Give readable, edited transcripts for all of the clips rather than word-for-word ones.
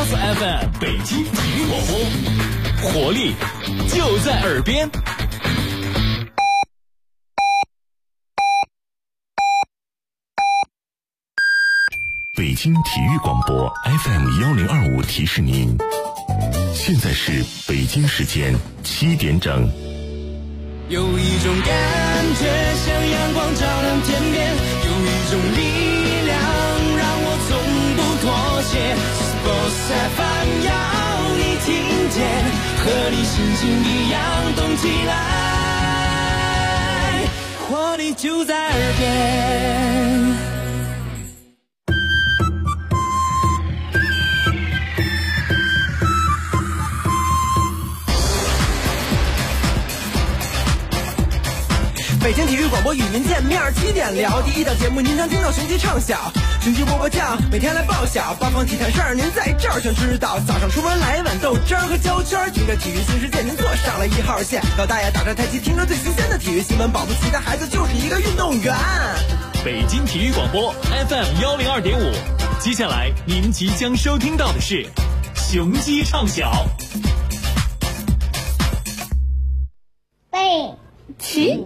Boss FM 北京体育广播，活力就在耳边。 北京体育广播 FM1025提示您，现在是北京时间7点整。 有一种感觉像阳光照亮天边，有一种力量让我从不妥协。Boss FM 要你听见，和你心情一样动起来，活力就在耳边。 北京体育广播与您见面，7点聊第一档节目，您常听到雄鸡唱晓，雄鸡波波酱，每天来报晓，八方体坛事儿您在这儿全知道。早上出门来一碗豆汁儿和焦圈，听着体育新世界，您坐上了1号线。老大爷打着太极，听着最新鲜的体育新闻，保不齐的孩子就是一个运动员。 北京体育广播 FM102.5，接下来您即将收听到的是雄鸡唱晓。 背起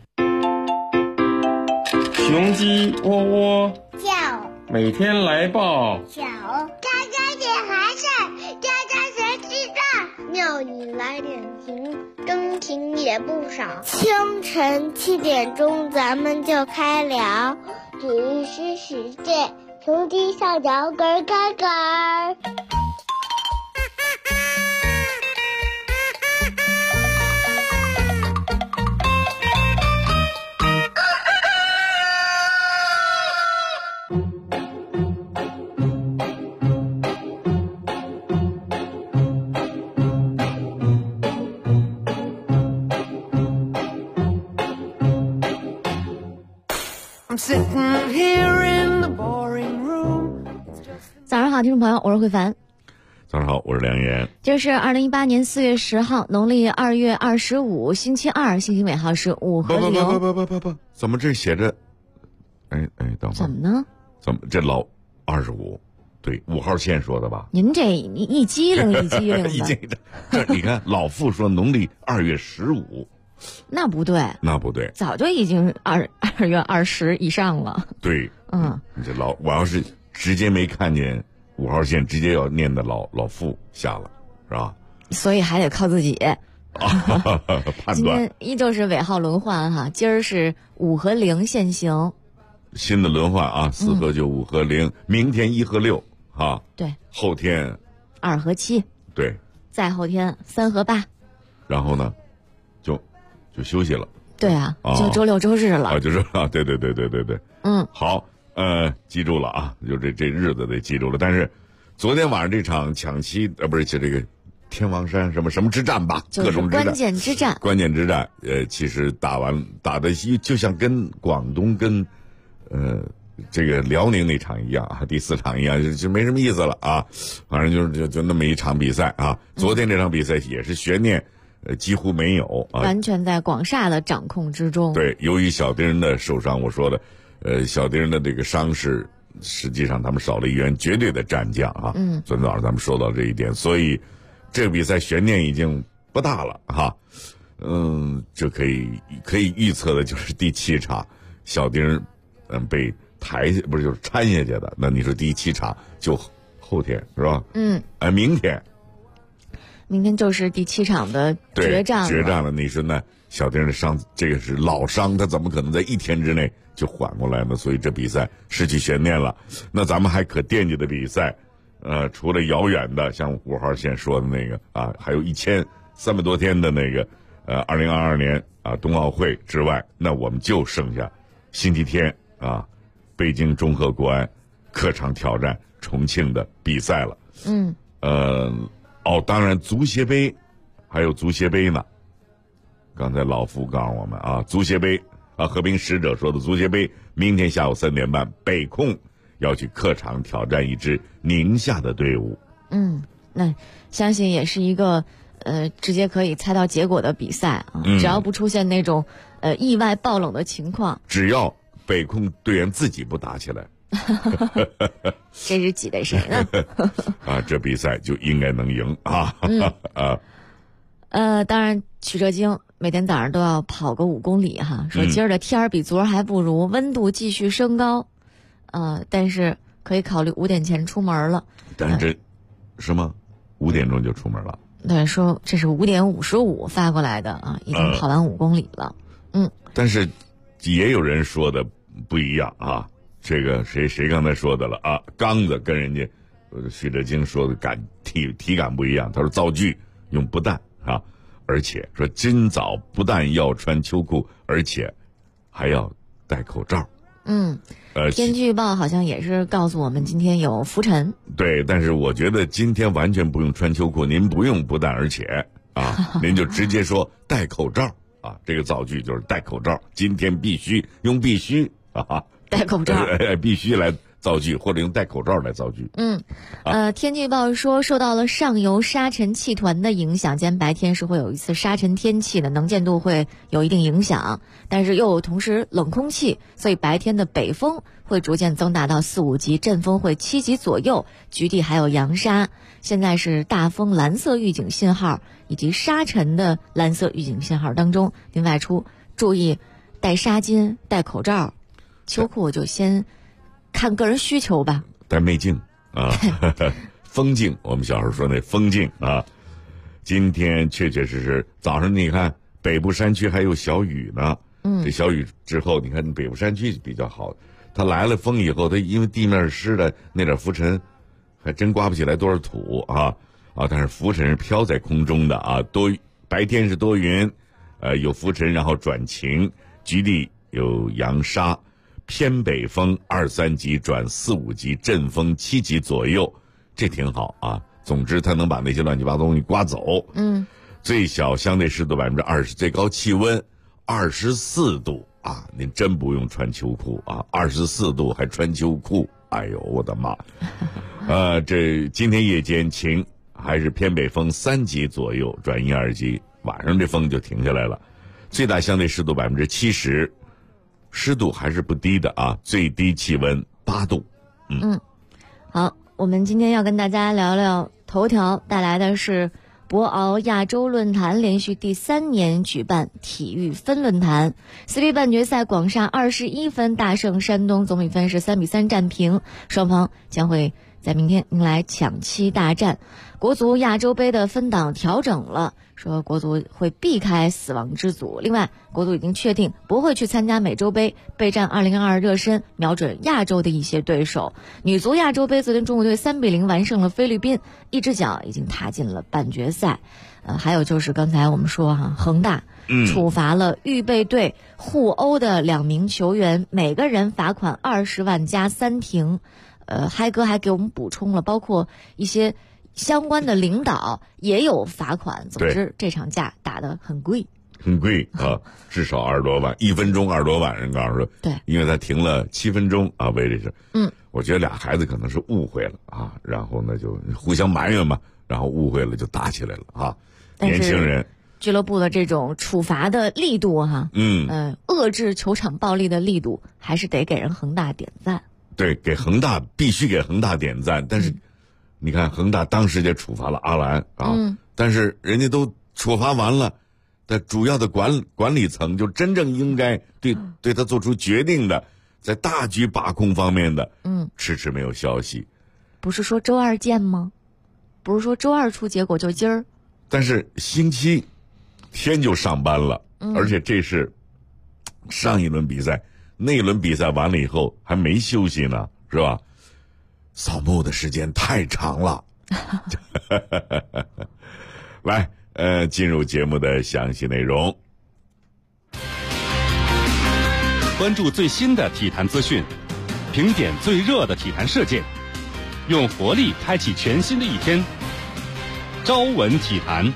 雄鸡窝窝叫， 每天来报小家家点孩子，家家谁知道？庙里来点情，真情也不少。清晨7点钟，咱们就开聊体育新世界，雄鸡上脚咯咯咯。 早上好，听众朋友，我是慧凡。 早上好，我是梁岩。 这是2018年4月10号，农历2月25，星期二，星期尾号是5和6。 不，怎么这写着？哎，等会儿。 怎么呢？ 怎么这老25？对，5号线说的吧？ 您这一机灵一机灵的。 一机灵的。这你看，老傅说农历2月15。 那不对，早就已经2月20以上了。 对，你这我要是直接没看见5号线，直接要念的老傅下了，是吧？ 所以还得靠自己。 判断。 今天依旧是尾号轮换哈，今儿是5和0现行。 新的轮换啊，4和9、5和0，明天1和6哈。 对。 后天 2和7。对。再后天3和8。然后呢？就休息了，对啊，就周六周日了，就是对，好，记住了啊，就这日子得记住了。但是昨天晚上这场抢七，不是这个天王山什么之战吧，各种关键之战，其实打的就像跟广东跟这个辽宁那场一样啊，第4场一样，就没什么意思了啊，反正就那么一场比赛啊。昨天这场比赛也是悬念。几乎没有啊，完全在广厦的掌控之中。对，由于小丁人的受伤，我说的，小丁人的这个伤势，实际上他们少了一员绝对的战将啊。昨天早上咱们说到这一点，所以这个比赛悬念已经不大了哈。就可以预测的就是第7场，小丁被抬下，不是就是掺下去的。那你说第7场就后天是吧？明天就是第7场的决战了。你说呢？小丁的伤，这个是老伤，他怎么可能在1天之内就缓过来呢？所以这比赛失去悬念了。那咱们还可惦记的比赛，除了遥远的像5号线说的那个啊，还有1300多天的那个2022年啊冬奥会之外，那我们就剩下星期天啊，北京中赫国安客场挑战重庆的比赛了。当然足协杯还有足协杯呢。刚才老傅告诉我们啊，足协杯啊，和平使者说的足协杯，明天下午3点半，北控要去客场挑战一支宁夏的队伍。那相信也是一个直接可以猜到结果的比赛啊，只要不出现那种意外爆冷的情况，只要北控队员自己不打起来， 这是挤兑谁呢？ 啊，这比赛就应该能赢啊！ 当然，曲哲京每天早上都要跑个5公里哈。说今儿的天儿比昨儿还不如，温度继续升高，但是可以考虑5点前出门了。 但是这是吗？5点钟就出门了？ 对，说这是5点55发过来的啊，已经跑完5公里了。 但是也有人说的不一样啊。这个谁刚才说的了啊？刚子跟人家许哲京说的体感不一样。他说造句用不但啊，而且说今早不但要穿秋裤，而且还要戴口罩。 天气预报好像也是告诉我们今天有浮尘。 对，但是我觉得今天完全不用穿秋裤，您不用不但而且啊，您就直接说戴口罩啊。这个造句就是戴口罩，今天必须用必须啊。 戴口罩， 必须来造句，或者用戴口罩来造句。 天气预报说，受到了上游沙尘气团的影响，今天白天是会有一次沙尘天气的，能见度会有一定影响，但是又有同时冷空气，所以白天的北风会逐渐增大到4、5级，阵风会7级左右，局地还有扬沙。现在是大风蓝色预警信号以及沙尘的蓝色预警信号当中，您外出注意戴纱巾、戴口罩。秋裤就先看个人需求吧。 戴媚镜啊，风镜，我们小时候说那风镜啊。今天确实早上你看北部山区还有小雨呢。这小雨之后，你看北部山区比较好，它来了风以后，它因为地面湿的那点浮尘，还真刮不起来多少土啊。但是浮尘是飘在空中的啊，白天是多云，有浮尘，然后转晴，局地有扬沙。偏北风2、3级转4、5级，阵风7级左右，这挺好啊。总之，它能把那些乱七八糟东西刮走。最小相对湿度20%，最高气温24度啊！您真不用穿秋裤啊，24度还穿秋裤，哎呦我的妈！这今天夜间晴，还是偏北风3级左右转1、2级，晚上这风就停下来了。最大相对湿度70%。湿度还是不低的啊，最低气温8度。 好，我们今天要跟大家聊聊头条带来的是博鳌亚洲论坛连续第3年举办体育分论坛，4B 半决赛广厦21分大胜山东，总比分是3比3战平，双方将会在明天迎来抢七大战。国足亚洲杯的分档调整了，说国足会避开死亡之组。另外，国足已经确定不会去参加美洲杯，备战2022热身，瞄准亚洲的一些对手。女足亚洲杯昨天中国队3比0完胜了菲律宾，一只脚已经踏进了半决赛。还有就是刚才我们说恒大处罚了预备队互殴的2名球员，每个人罚款20万加3停。嗨哥还给我们补充了，包括一些相关的领导也有罚款。总之，这场架打得很贵， 很贵啊，至少20多万，1分钟20多万。人告诉说， 对， 因为他停了7分钟啊，为这是，我觉得俩孩子可能是误会了啊，然后呢就互相埋怨嘛，然后误会了就打起来了啊。年轻人， 俱乐部的这种处罚的力度遏制球场暴力的力度，还是得给人恒大点赞。 对，必须给恒大点赞。但是，你看恒大当时就处罚了阿兰啊，但是人家都处罚完了，但主要的管理层就真正应该对他做出决定的，在大局把控方面的，迟迟没有消息。 不是说周2见吗？不是说周2出结果就今儿？ 但是星期天就上班了，而且这是上一轮比赛。那一轮比赛完了以后还没休息呢，是吧？扫墓的时间太长了。来，进入节目的详细内容。 关注最新的体坛资讯，评点最热的体坛事件，用活力开启全新的一天。朝闻体坛。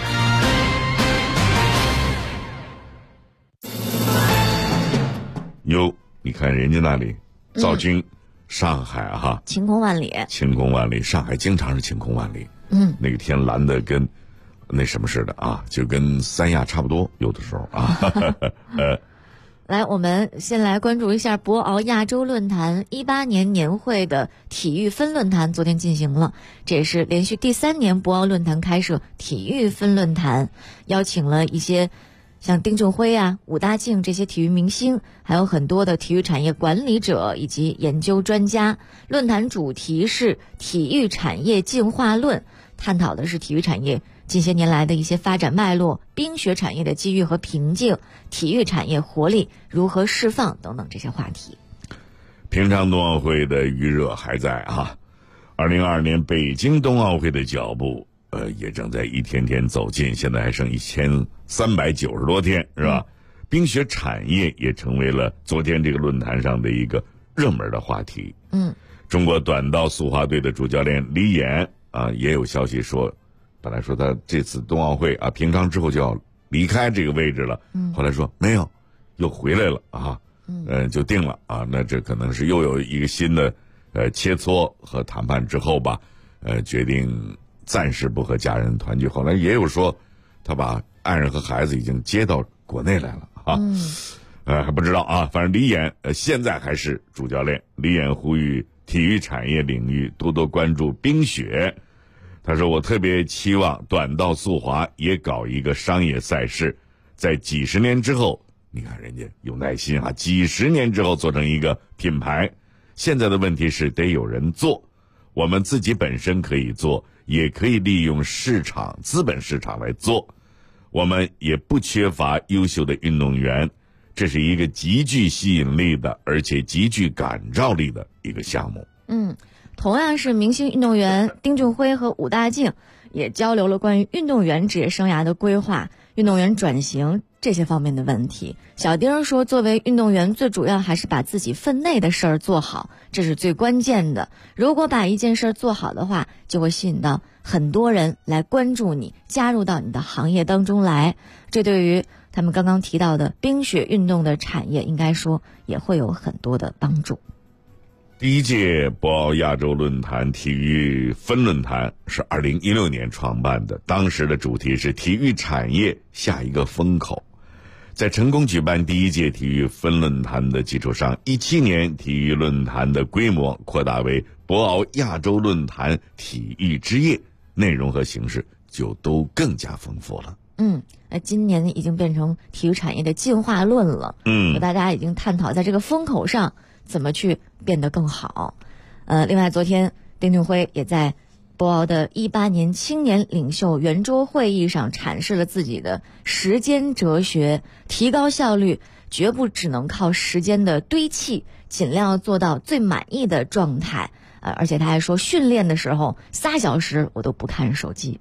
哟，你看人家那里造军，上海晴空万里， 晴空万里，上海经常是晴空万里。那个天蓝的跟那什么似的啊，就跟三亚差不多，有的时候啊。 来，我们先来关注一下博鳌亚洲论坛18年年会的体育分论坛，昨天进行了，这也是连续第3年博鳌论坛开设体育分论坛，邀请了一些像丁俊晖啊、武大靖这些体育明星，还有很多的体育产业管理者以及研究专家。论坛主题是体育产业进化论，探讨的是体育产业近些年来的一些发展脉络、冰雪产业的机遇和瓶颈、体育产业活力如何释放等等这些话题。 平昌冬奥会的余热还在啊，2022年北京冬奥会的脚步也正在一天天走近，现在还剩1390多天，是吧？冰雪产业也成为了昨天这个论坛上的一个热门的话题。中国短道速滑队的主教练李岩也有消息说，本来说他这次冬奥会平昌之后就要离开这个位置了，后来说没有，又回来了就定了那这可能是又有一个新的切磋和谈判之后吧，决定暂时不和家人团聚。后来也有说他把爱人和孩子已经接到国内来了还不知道反正李岩现在还是主教练。李岩呼吁体育产业领域多多关注冰雪。他说，我特别期望短道速滑也搞一个商业赛事，在几十年之后，你看人家有耐心几十年之后做成一个品牌。现在的问题是得有人做，我们自己本身可以做，也可以利用市场资本市场来做。我们也不缺乏优秀的运动员，这是一个极具吸引力的而且极具感召力的一个项目。 同样是明星运动员丁俊晖和武大靖也交流了关于运动员职业生涯的规划、运动员转型这些方面的问题。小丁说，作为运动员，最主要还是把自己分内的事儿做好，这是最关键的。如果把一件事做好的话，就会吸引到很多人来关注你，加入到你的行业当中来。这对于他们刚刚提到的冰雪运动的产业，应该说也会有很多的帮助。 第一届博鳌亚洲论坛体育分论坛是2016年创办的，当时的主题是体育产业下一个风口。在成功举办第一届体育分论坛的基础上，17年体育论坛的规模扩大为博鳌亚洲论坛体育之夜，内容和形式就都更加丰富了。 今年已经变成体育产业的进化论了。大家已经探讨在这个风口上怎么去变得更好。另外昨天丁俊晖也在博鳌的18年青年领袖圆桌会议上阐释了自己的时间哲学，提高效率绝不只能靠时间的堆砌，尽量做到最满意的状态。而且他还说，训练的时候3小时我都不看手机。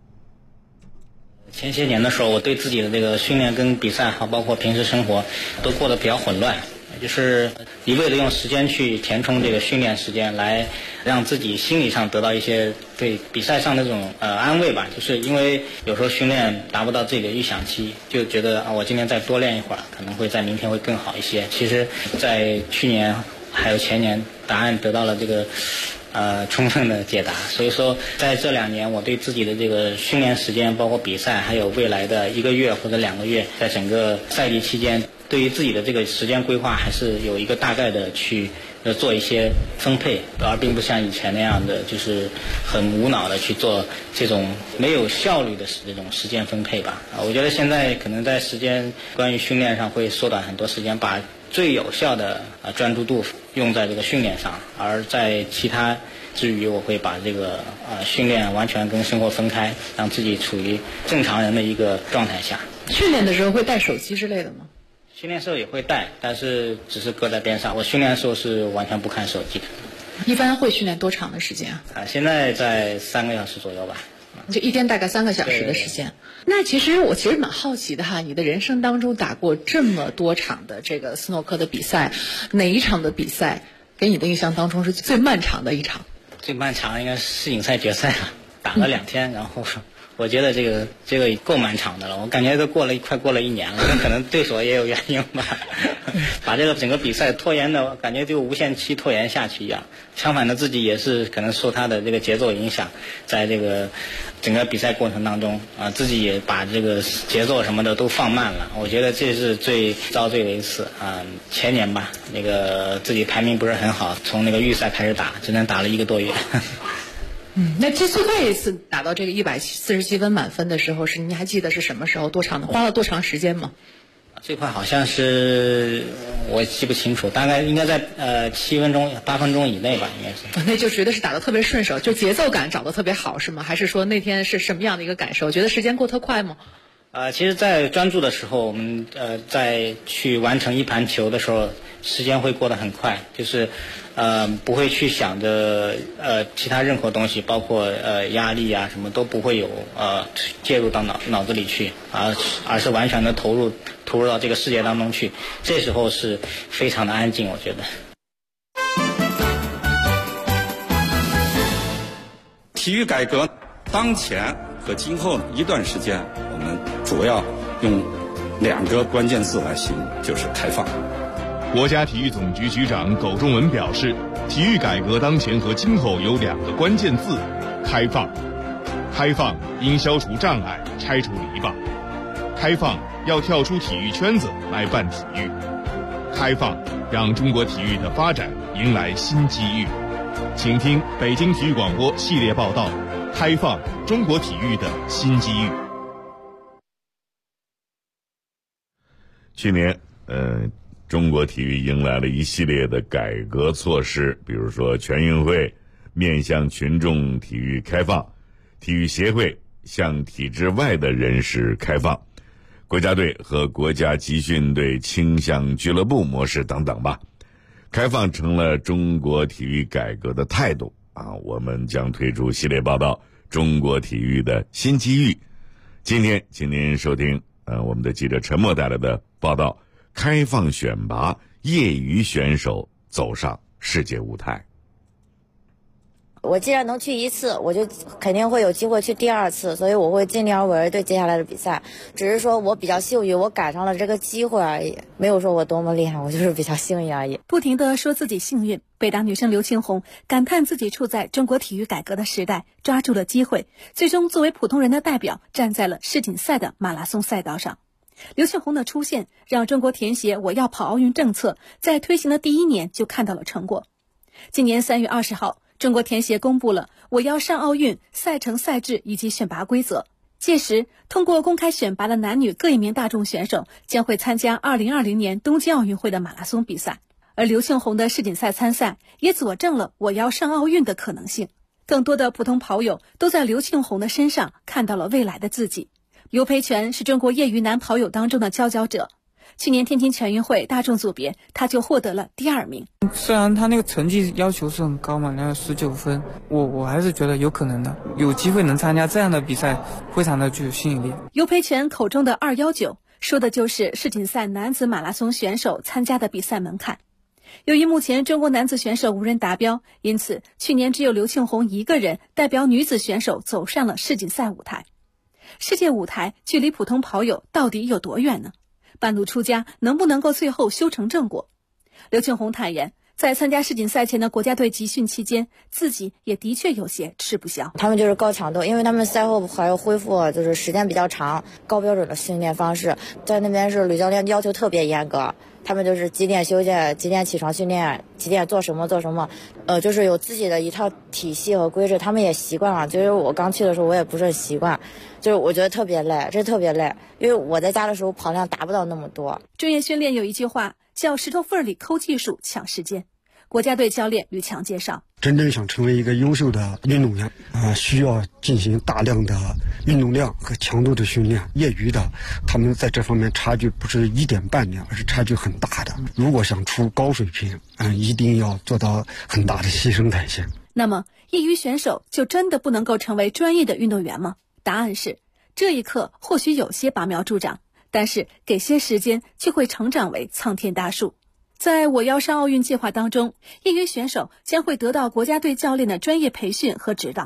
前些年的时候，我对自己的这个训练跟比赛包括平时生活都过得比较混乱，就是一味的用时间去填充这个训练时间，来让自己心理上得到一些对比赛上的这种安慰吧。就是因为有时候训练达不到自己的预想期，就觉得我今天再多练一会儿，可能会在明天会更好一些。其实在去年还有前年，答案得到了这个充分的解答。所以说在这2年，我对自己的这个训练时间包括比赛，还有未来的1个月或者2个月，在整个赛季期间，对于自己的这个时间规划还是有一个大概的去做一些分配，而并不像以前那样的就是很无脑的去做这种没有效率的这种时间分配吧。我觉得现在可能在时间关于训练上会缩短很多时间，把最有效的专注度用在这个训练上，而在其他之余，我会把这个训练完全跟生活分开，让自己处于正常人的一个状态下。 训练的时候会带手机之类的吗？ 训练时候也会带，但是只是搁在边上。我训练的时候是完全不看手机的。 一般会训练多长的时间现在在3个小时左右吧。 就一天大概3个小时的时间。那我其实蛮好奇的你的人生当中打过这么多场的这个斯诺克的比赛，哪一场的比赛给你的印象当中是最漫长的一场？ 最漫长应该是世锦赛决赛了，打了2天，然后我觉得这个够漫长的了，我感觉都快过了1年了，可能对手也有原因吧，把这个整个比赛拖延的感觉就无限期拖延下去一样。相反的，自己也是可能受他的这个节奏影响，在这个整个比赛过程当中啊，自己也把这个节奏什么的都放慢了。我觉得这是最遭罪的一次啊。前年吧，那个自己排名不是很好，从那个预赛开始打，只能打了1个多月。 那这最快一次打到这个147分满分的时候，你还记得是什么时候？多长的？花了多长时间吗？ 最快好像是我记不清楚，大概应该在7分钟、8分钟以内吧，应该是。 那就觉得是打得特别顺手，就节奏感找得特别好，是吗？还是说那天是什么样的一个感受？觉得时间过特快吗？ 其实，在专注的时候，我们在去完成一盘球的时候，时间会过得很快，就是不会去想着其他任何东西，包括压力啊什么都不会有介入到脑子里去，而是完全的投入到这个世界当中去。这时候是非常的安静，我觉得。 体育改革当前和今后一段时间，我们主要用2个关键字来形容，就是开放。 国家体育总局局长苟仲文表示，体育改革当前和今后有2个关键字：开放。开放应消除障碍，拆除篱笆；开放要跳出体育圈子来办体育；开放让中国体育的发展迎来新机遇。请听北京体育广播系列报道：开放中国体育的新机遇。 去年中国体育迎来了一系列的改革措施，比如说全运会面向群众体育开放，体育协会向体制外的人士开放，国家队和国家集训队倾向俱乐部模式等等吧。开放成了中国体育改革的态度啊！我们将推出系列报道《中国体育的新机遇》。今天，请您收听我们的记者陈默带来的报道：开放选拔，业余选手走上世界舞台。 我既然能去1次，我就肯定会有机会去第2次，所以我会尽力而为对接下来的比赛。只是说我比较幸运，我赶上了这个机会而已，没有说我多么厉害，我就是比较幸运而已。 不停地说自己幸运，北大女生刘庆红感叹自己处在中国体育改革的时代，抓住了机会，最终作为普通人的代表站在了世锦赛的马拉松赛道上。刘庆红的出现让中国田协我要跑奥运政策在推行的第1年就看到了成果。今年3月20号，中国田协公布了我要上奥运赛程、赛制以及选拔规则。届时，通过公开选拔的男女各1名大众选手将会参加2020年东京奥运会的马拉松比赛。而刘庆红的世锦赛参赛也佐证了我要上奥运的可能性。更多的普通跑友都在刘庆红的身上看到了未来的自己。刘培全是中国业余男跑友当中的佼佼者。去年天津全运会大众组别，他就获得了第2名。 虽然他那个成绩要求是很高嘛，19分，我还是觉得有可能的，有机会能参加这样的比赛，非常的具有吸引力。 刘培全口中的219，说的就是世锦赛男子马拉松选手参加的比赛门槛。由于目前中国男子选手无人达标，因此去年只有刘庆红1个人代表女子选手走上了世锦赛舞台。世界舞台距离普通跑友到底有多远呢？半路出家能不能够最后修成正果？刘庆红坦言，在参加世锦赛前的国家队集训期间，自己也的确有些吃不消。 他们就是高强度，因为他们赛后还要恢复，就是时间比较长，高标准的训练方式，在那边是吕教练要求特别严格。他们就是几点休息，几点起床训练，几点做什么，就是有自己的一套体系和规制，他们也习惯了。就是我刚去的时候，我也不是很习惯，就是我觉得特别累，真特别累，因为我在家的时候跑量达不到那么多。 专业训练有一句话叫石头缝里抠技术抢时间。国家队教练吕强介绍， 真正想成为一个优秀的运动员需要进行大量的运动量和强度的训练。业余的他们在这方面差距不是1点半点，而是差距很大的。如果想出高水平一定要做到很大的牺牲代谢。 那么业余选手就真的不能够成为专业的运动员吗？答案是，这一刻或许有些拔苗助长，但是给些时间就会成长为苍天大树。在我要上奥运计划当中，业余选手将会得到国家队教练的专业培训和指导。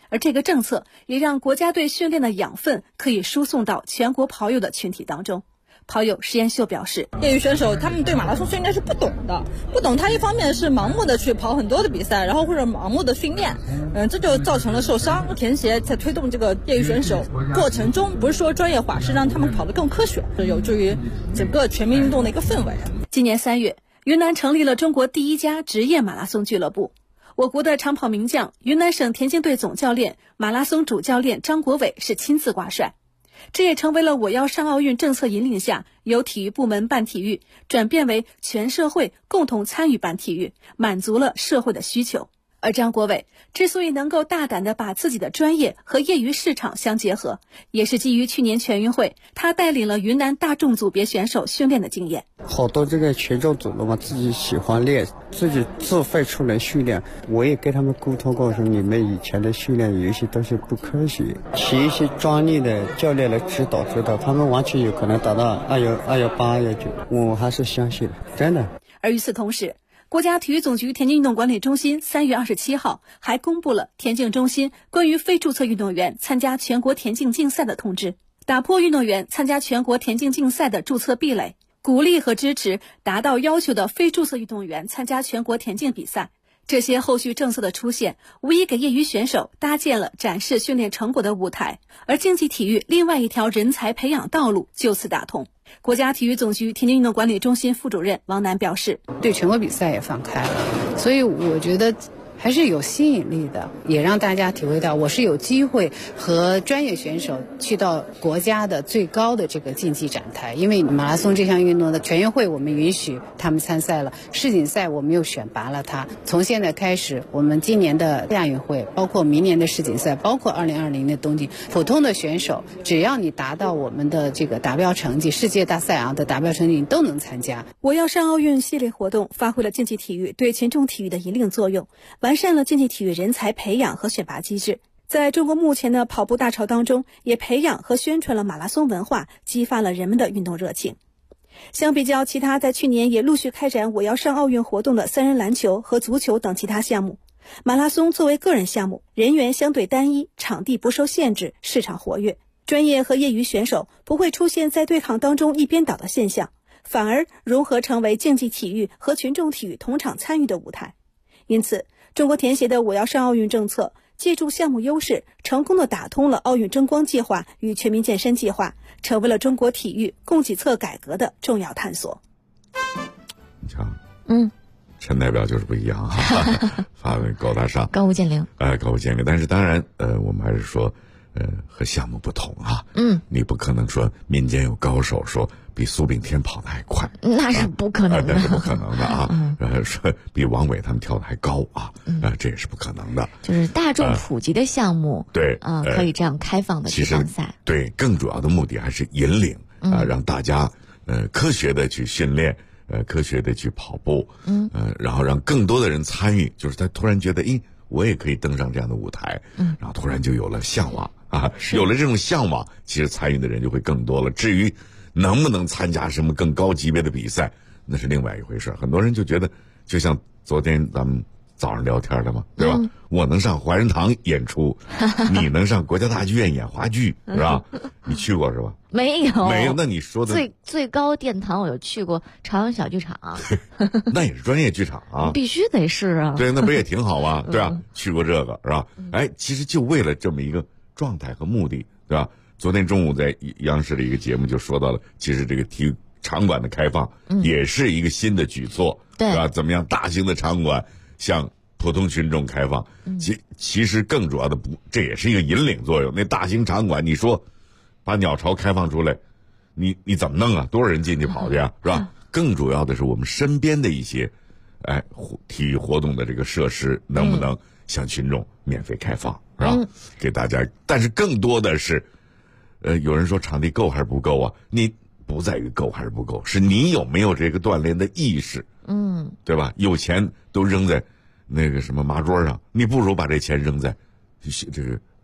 而这个政策也让国家队训练的养分可以输送到全国跑友的群体当中。跑友石岩秀表示， 业余选手他们对马拉松训练是不懂的，他一方面是盲目的去跑很多的比赛，然后或者盲目的训练，这就造成了受伤。田协在推动这个业余选手过程中，不是说专业化，是让他们跑得更科学，有助于整个全民运动的一个氛围。 今年3月，云南成立了中国第一家职业马拉松俱乐部。我国的长跑名将、云南省田径队总教练、马拉松主教练张国伟是亲自挂帅。这也成为了我要上奥运政策引领下，由体育部门办体育转变为全社会共同参与办体育，满足了社会的需求。而张国伟之所以能够大胆地把自己的专业和业余市场相结合，也是基于去年全运会他带领了云南大众组别选手训练的经验。 好多这个群众组的嘛，自己喜欢练，自己自费出来训练。我也跟他们沟通过，说你们以前的训练有一些东西不科学，请一些专业的教练来指导，他们完全有可能达到218、219，我还是相信的，真的。 而与此同时，国家体育总局田径运动管理中心3月27号还公布了田径中心关于非注册运动员参加全国田径竞赛的通知，打破运动员参加全国田径竞赛的注册壁垒，鼓励和支持达到要求的非注册运动员参加全国田径比赛。这些后续政策的出现，无疑给业余选手搭建了展示训练成果的舞台，而竞技体育另外一条人才培养道路就此打通。国家体育总局田径运动管理中心副主任王楠表示， 对全国比赛也放开了，所以我觉得还是有吸引力的，也让大家体会到我是有机会和专业选手去到国家的最高的这个竞技展台。因为马拉松这项运动的全运会我们允许他们参赛了，世锦赛我们又选拔了他。从现在开始，我们今年的亚运会，包括明年的世锦赛，包括2020的东京，普通的选手只要你达到我们的这个达标成绩，世界大赛的达标成绩，你都能参加。 我要上奥运系列活动发挥了竞技体育对群众体育的引领作用，完善了竞技体育人才培养和选拔机制，在中国目前的跑步大潮当中，也培养和宣传了马拉松文化，激发了人们的运动热情。相比较其他在去年也陆续开展我要上奥运活动的3人篮球和足球等其他项目，马拉松作为个人项目，人员相对单一，场地不受限制，市场活跃，专业和业余选手不会出现在对抗当中一边倒的现象，反而融合成为竞技体育和群众体育同场参与的舞台。因此，中国田协的我要上奥运政策借助项目优势，成功地打通了奥运争光计划与全民健身计划，成为了中国体育供给侧改革的重要探索。 你瞧，陈代表就是不一样哈，发挥高大上， 高屋建瓴， 高屋建瓴。但是当然，我们还是说，和项目不同啊，你不可能说民间有高手说比苏炳添跑得还快， 那是不可能的， 那是不可能的啊。说比王伟他们跳得还高啊，这也是不可能的。 就是大众普及的项目， 对， 可以这样开放的去参赛。 对，更主要的目的还是引领让大家科学的去训练。科学的去跑步，然后让更多的人参与，就是他突然觉得，我也可以登上这样的舞台，然后突然就有了向往啊，有了这种向往，其实参与的人就会更多了。至于能不能参加什么更高级别的比赛，那是另外一回事。很多人就觉得，就像昨天咱们早上聊天的嘛，对吧？我能上怀仁堂演出，你能上国家大剧院演话剧，是吧？你去过是吧？ 没有。 那你说的最高殿堂我有去过朝阳小剧场， 那也是专业剧场啊， 必须得是啊。 对，那不也挺好吗？对吧？去过这个是吧？其实就为了这么一个状态和目的，对吧？昨天中午在央视的一个节目就说到了，其实这个体育场馆的开放也是一个新的举措，对吧？怎么样大型的场馆向普通群众开放，其实更主要的这也是一个引领作用。那大型场馆，你说把鸟巢开放出来，你怎么弄啊？多少人进去跑去啊？是吧？更主要的是我们身边的一些，体育活动的这个设施能不能向群众免费开放，是吧？给大家，但是更多的是，有人说场地够还是不够啊？你不在于够还是不够，是你有没有这个锻炼的意识，对吧？有钱都扔在那个什么麻桌上，你不如把这钱扔在这个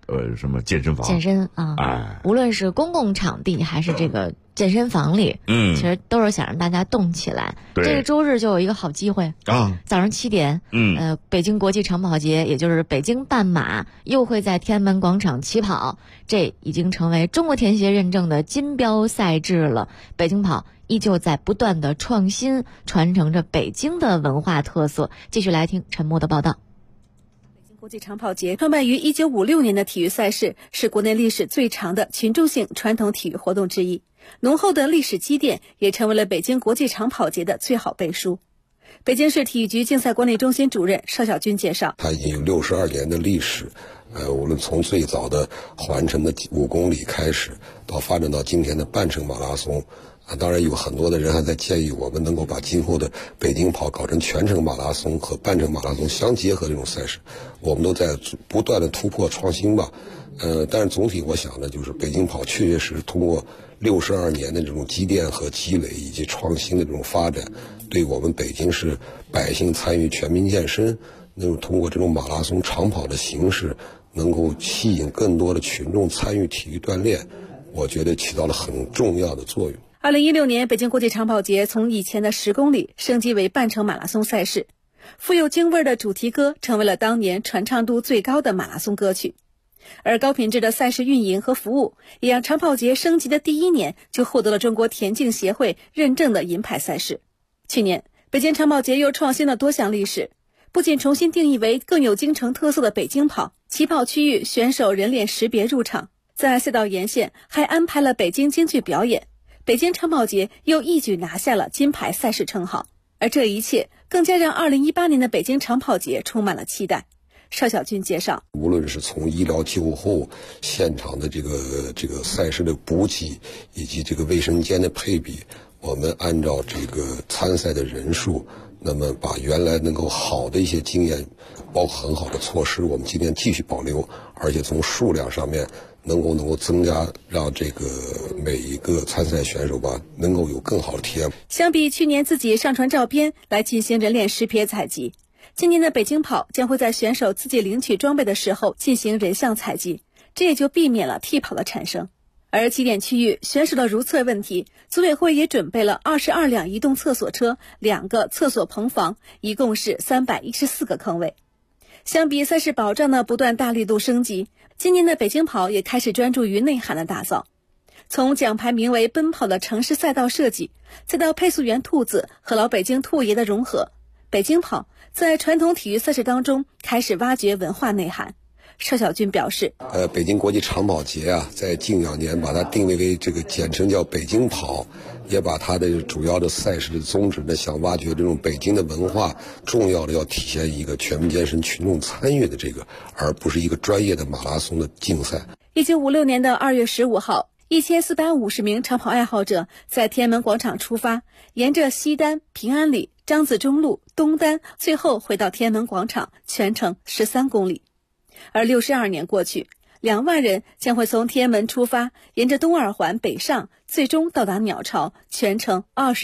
什么健身房。 健身啊，哎，无论是公共场地还是这个健身房里，其实都是想让大家动起来。这个周日就有一个好机会啊，早上7点，北京国际长跑节，也就是北京半马，又会在天安门广场起跑，这已经成为中国田协认证的金标赛制了。北京跑依旧在不断的创新，传承着北京的文化特色。继续来听陈默的报道。 北京国际长跑节创办于1956年的体育赛事，是国内历史最长的群众性传统体育活动之一。浓厚的历史积淀也成为了北京国际长跑节的最好背书。北京市体育局竞赛管理中心主任邵小军介绍， 它已经有62年的历史，无论从最早的环程的5公里开始，到发展到今天的半程马拉松，当然有很多的人还在建议我们能够把今后的北京跑搞成全程马拉松和半程马拉松相结合这种赛事，我们都在不断的突破创新吧。但是总体我想呢，就是北京跑确实通过62年的这种积淀和积累以及创新的这种发展，对我们北京市百姓参与全民健身，能够通过这种马拉松长跑的形式，能够吸引更多的群众参与体育锻炼，我觉得起到了很重要的作用。 2016年，北京国际长跑节从以前的10公里升级为半程马拉松赛事，富有京味的主题歌成为了当年传唱度最高的马拉松歌曲。而高品质的赛事运营和服务，也让长跑节升级的第1年就获得了中国田径协会认证的银牌赛事。去年，北京长跑节又创新了多项历史，不仅重新定义为更有京城特色的北京跑，起跑区域选手人脸识别入场，在赛道沿线还安排了北京京剧表演。北京长跑节又一举拿下了金牌赛事称号，而这一切更加让2018年的北京长跑节充满了期待。邵小军介绍， 无论是从医疗救护、现场的这个赛事的补给，以及这个卫生间的配比，我们按照这个参赛的人数，那么把原来能够好的一些经验，包括很好的措施，我们今天继续保留，而且从数量上面能够增加，让这个每一个参赛选手吧能够有更好的体验。 相比去年自己上传照片来进行人脸识别采集，今年的北京跑将会在选手自己领取装备的时候进行人像采集，这也就避免了替跑的产生。而起点区域选手的如厕问题，组委会也准备了22辆移动厕所车、2个厕所棚房，一共是314个坑位。相比赛事保障的不断大力度升级，今年的北京跑也开始专注于内涵的打造。从奖牌名为奔跑的城市赛道设计，再到配速员兔子和老北京兔爷的融合，北京跑在传统体育赛事当中开始挖掘文化内涵。邵小军表示， 北京国际长跑节啊，在近2年把它定位为这个简称叫北京跑，也把它的主要的赛事的宗旨呢，想挖掘这种北京的文化，重要的要体现一个全民健身群众参与的这个，而不是一个专业的马拉松的竞赛。 1956年的2月15号，1450名长跑爱好者在天安门广场出发，沿着西单、平安里、张自忠路、东单，最后回到天安门广场，全程13公里。而62年过去，2万人将会从天安门出发，沿着东二环北上，最终到达鸟巢，全程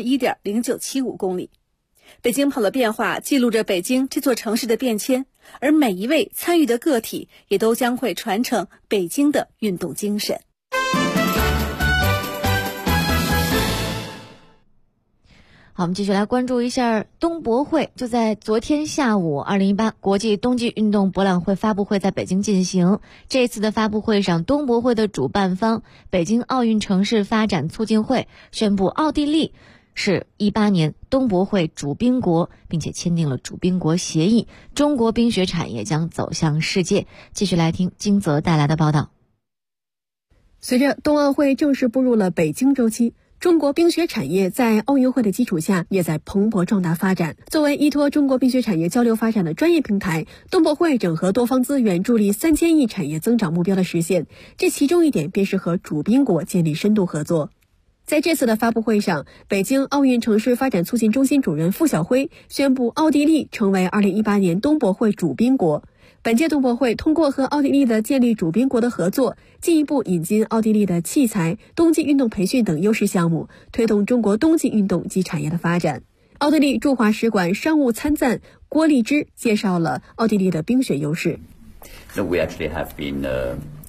21.0975公里。北京跑的变化记录着北京这座城市的变迁，而每一位参与的个体也都将会传承北京的运动精神。 好，我们继续来关注一下冬博会。就在昨天下午，2018国际冬季运动博览会发布会在北京进行。这次的发布会上，冬博会的主办方北京奥运城市发展促进会宣布，奥地利是18年冬博会主宾国，并且签订了主宾国协议，中国冰雪产业将走向世界。继续来听金泽带来的报道。 随着冬奥会正式步入了北京周期，中国冰雪产业在奥运会的基础下也在蓬勃壮大发展。作为依托中国冰雪产业交流发展的专业平台，冬博会整合多方资源，助力3000亿产业增长目标的实现。这其中一点便是和主宾国建立深度合作。在这次的发布会上，北京奥运城市发展促进中心主任付晓辉宣布，奥地利成为2018年冬博会主宾国。本届冬博会通过和奥地利的建立主宾国的合作，进一步引进奥地利的器材、冬季运动培训等优势项目，推动中国冬季运动及产业的发展。奥地利驻华使馆商务参赞郭立之介绍了奥地利的冰雪优势。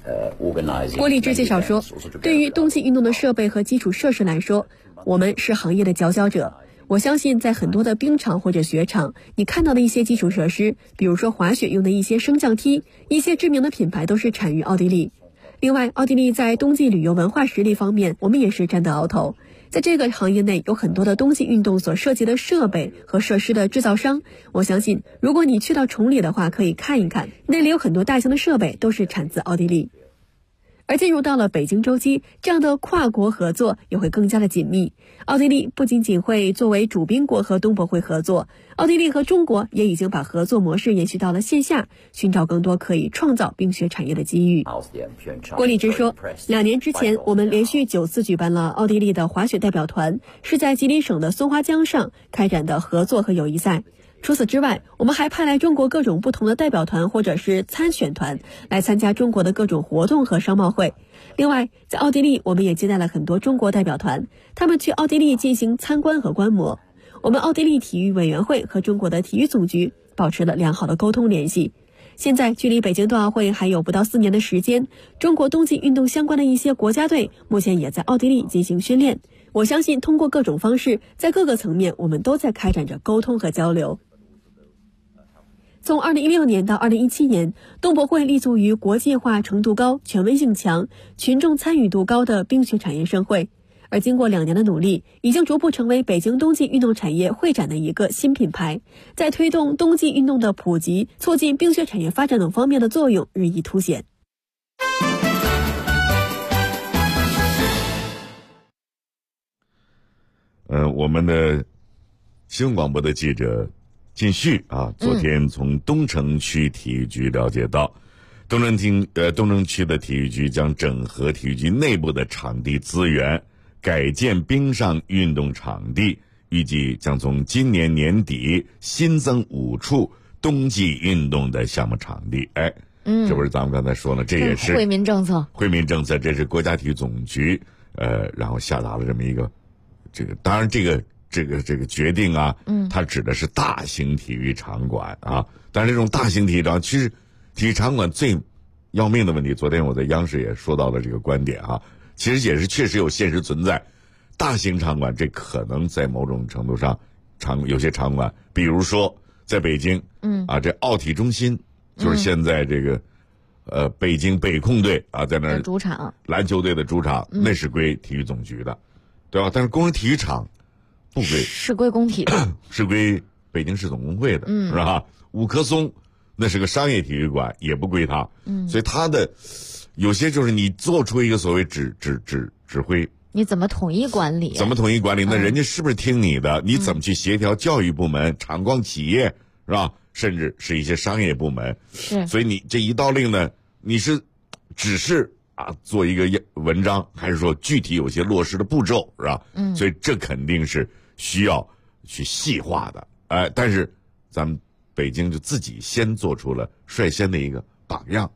郭立之介绍说，对于冬季运动的设备和基础设施来说，我们是行业的佼佼者。我相信在很多的冰场或者雪场，你看到的一些基础设施，比如说滑雪用的一些升降梯，一些知名的品牌都是产于奥地利。另外，奥地利在冬季旅游文化实力方面，我们也是占得鳌头。在这个行业内，有很多的冬季运动所涉及的设备和设施的制造商。我相信，如果你去到崇礼的话，可以看一看，那里有很多大型的设备都是产自奥地利。而进入到了北京周期，这样的跨国合作也会更加的紧密。奥地利不仅仅会作为主宾国和冬博会合作，奥地利和中国也已经把合作模式延续到了线下，寻找更多可以创造冰雪产业的机遇。郭立之说，2年之前，我们连续9次举办了奥地利的滑雪代表团，是在吉林省的松花江上开展的合作和友谊赛。除此之外，我们还派来中国各种不同的代表团或者是参选团来参加中国的各种活动和商贸会。另外，在奥地利，我们也接待了很多中国代表团，他们去奥地利进行参观和观摩。我们奥地利体育委员会和中国的体育总局保持了良好的沟通联系。现在距离北京冬奥会还有不到4年的时间，中国冬季运动相关的一些国家队目前也在奥地利进行训练。我相信通过各种方式，在各个层面我们都在开展着沟通和交流。从2016年到2017年，冬博会立足于国际化程度高、权威性强、群众参与度高的冰雪产业盛会，而经过2年的努力，已经逐步成为北京冬季运动产业会展的一个新品牌，在推动冬季运动的普及、促进冰雪产业发展等方面的作用日益凸显。 我们的新闻广播的记者靳旭昨天从东城区体育局了解到，东城区的体育局将整合体育局内部的场地资源，改建冰上运动场地，预计将从今年年底新增5处冬季运动的项目场地。这不是咱们刚才说了，这也是惠民政策， 这是国家体育总局然后下达了这么一个当然这个决定它指的是大型体育场馆但是这种大型体育场，其实体育场馆最要命的问题，昨天我在央视也说到了这个观点其实也是确实有现实存在。大型场馆这可能在某种程度上有些场馆，比如说在北京这奥体中心，就是现在这个北京北控队在那儿主场，篮球队的主场那是归体育总局的，对吧？但是工人体育场不归， 是归工体的， 是归北京市总工会的，是吧？五棵松那是个商业体育馆，也不归他，所以他的有些就是你做出一个所谓指挥， 你怎么统一管理？ 那人家是不是听你的？你怎么去协调教育部门、厂矿企业，是吧？甚至是一些商业部门，所以你这一道令呢，你是只是做一个文章，还是说具体有些落实的步骤，是吧？所以这肯定是需要去细化的。但是咱们北京就自己先做出了率先的一个榜样。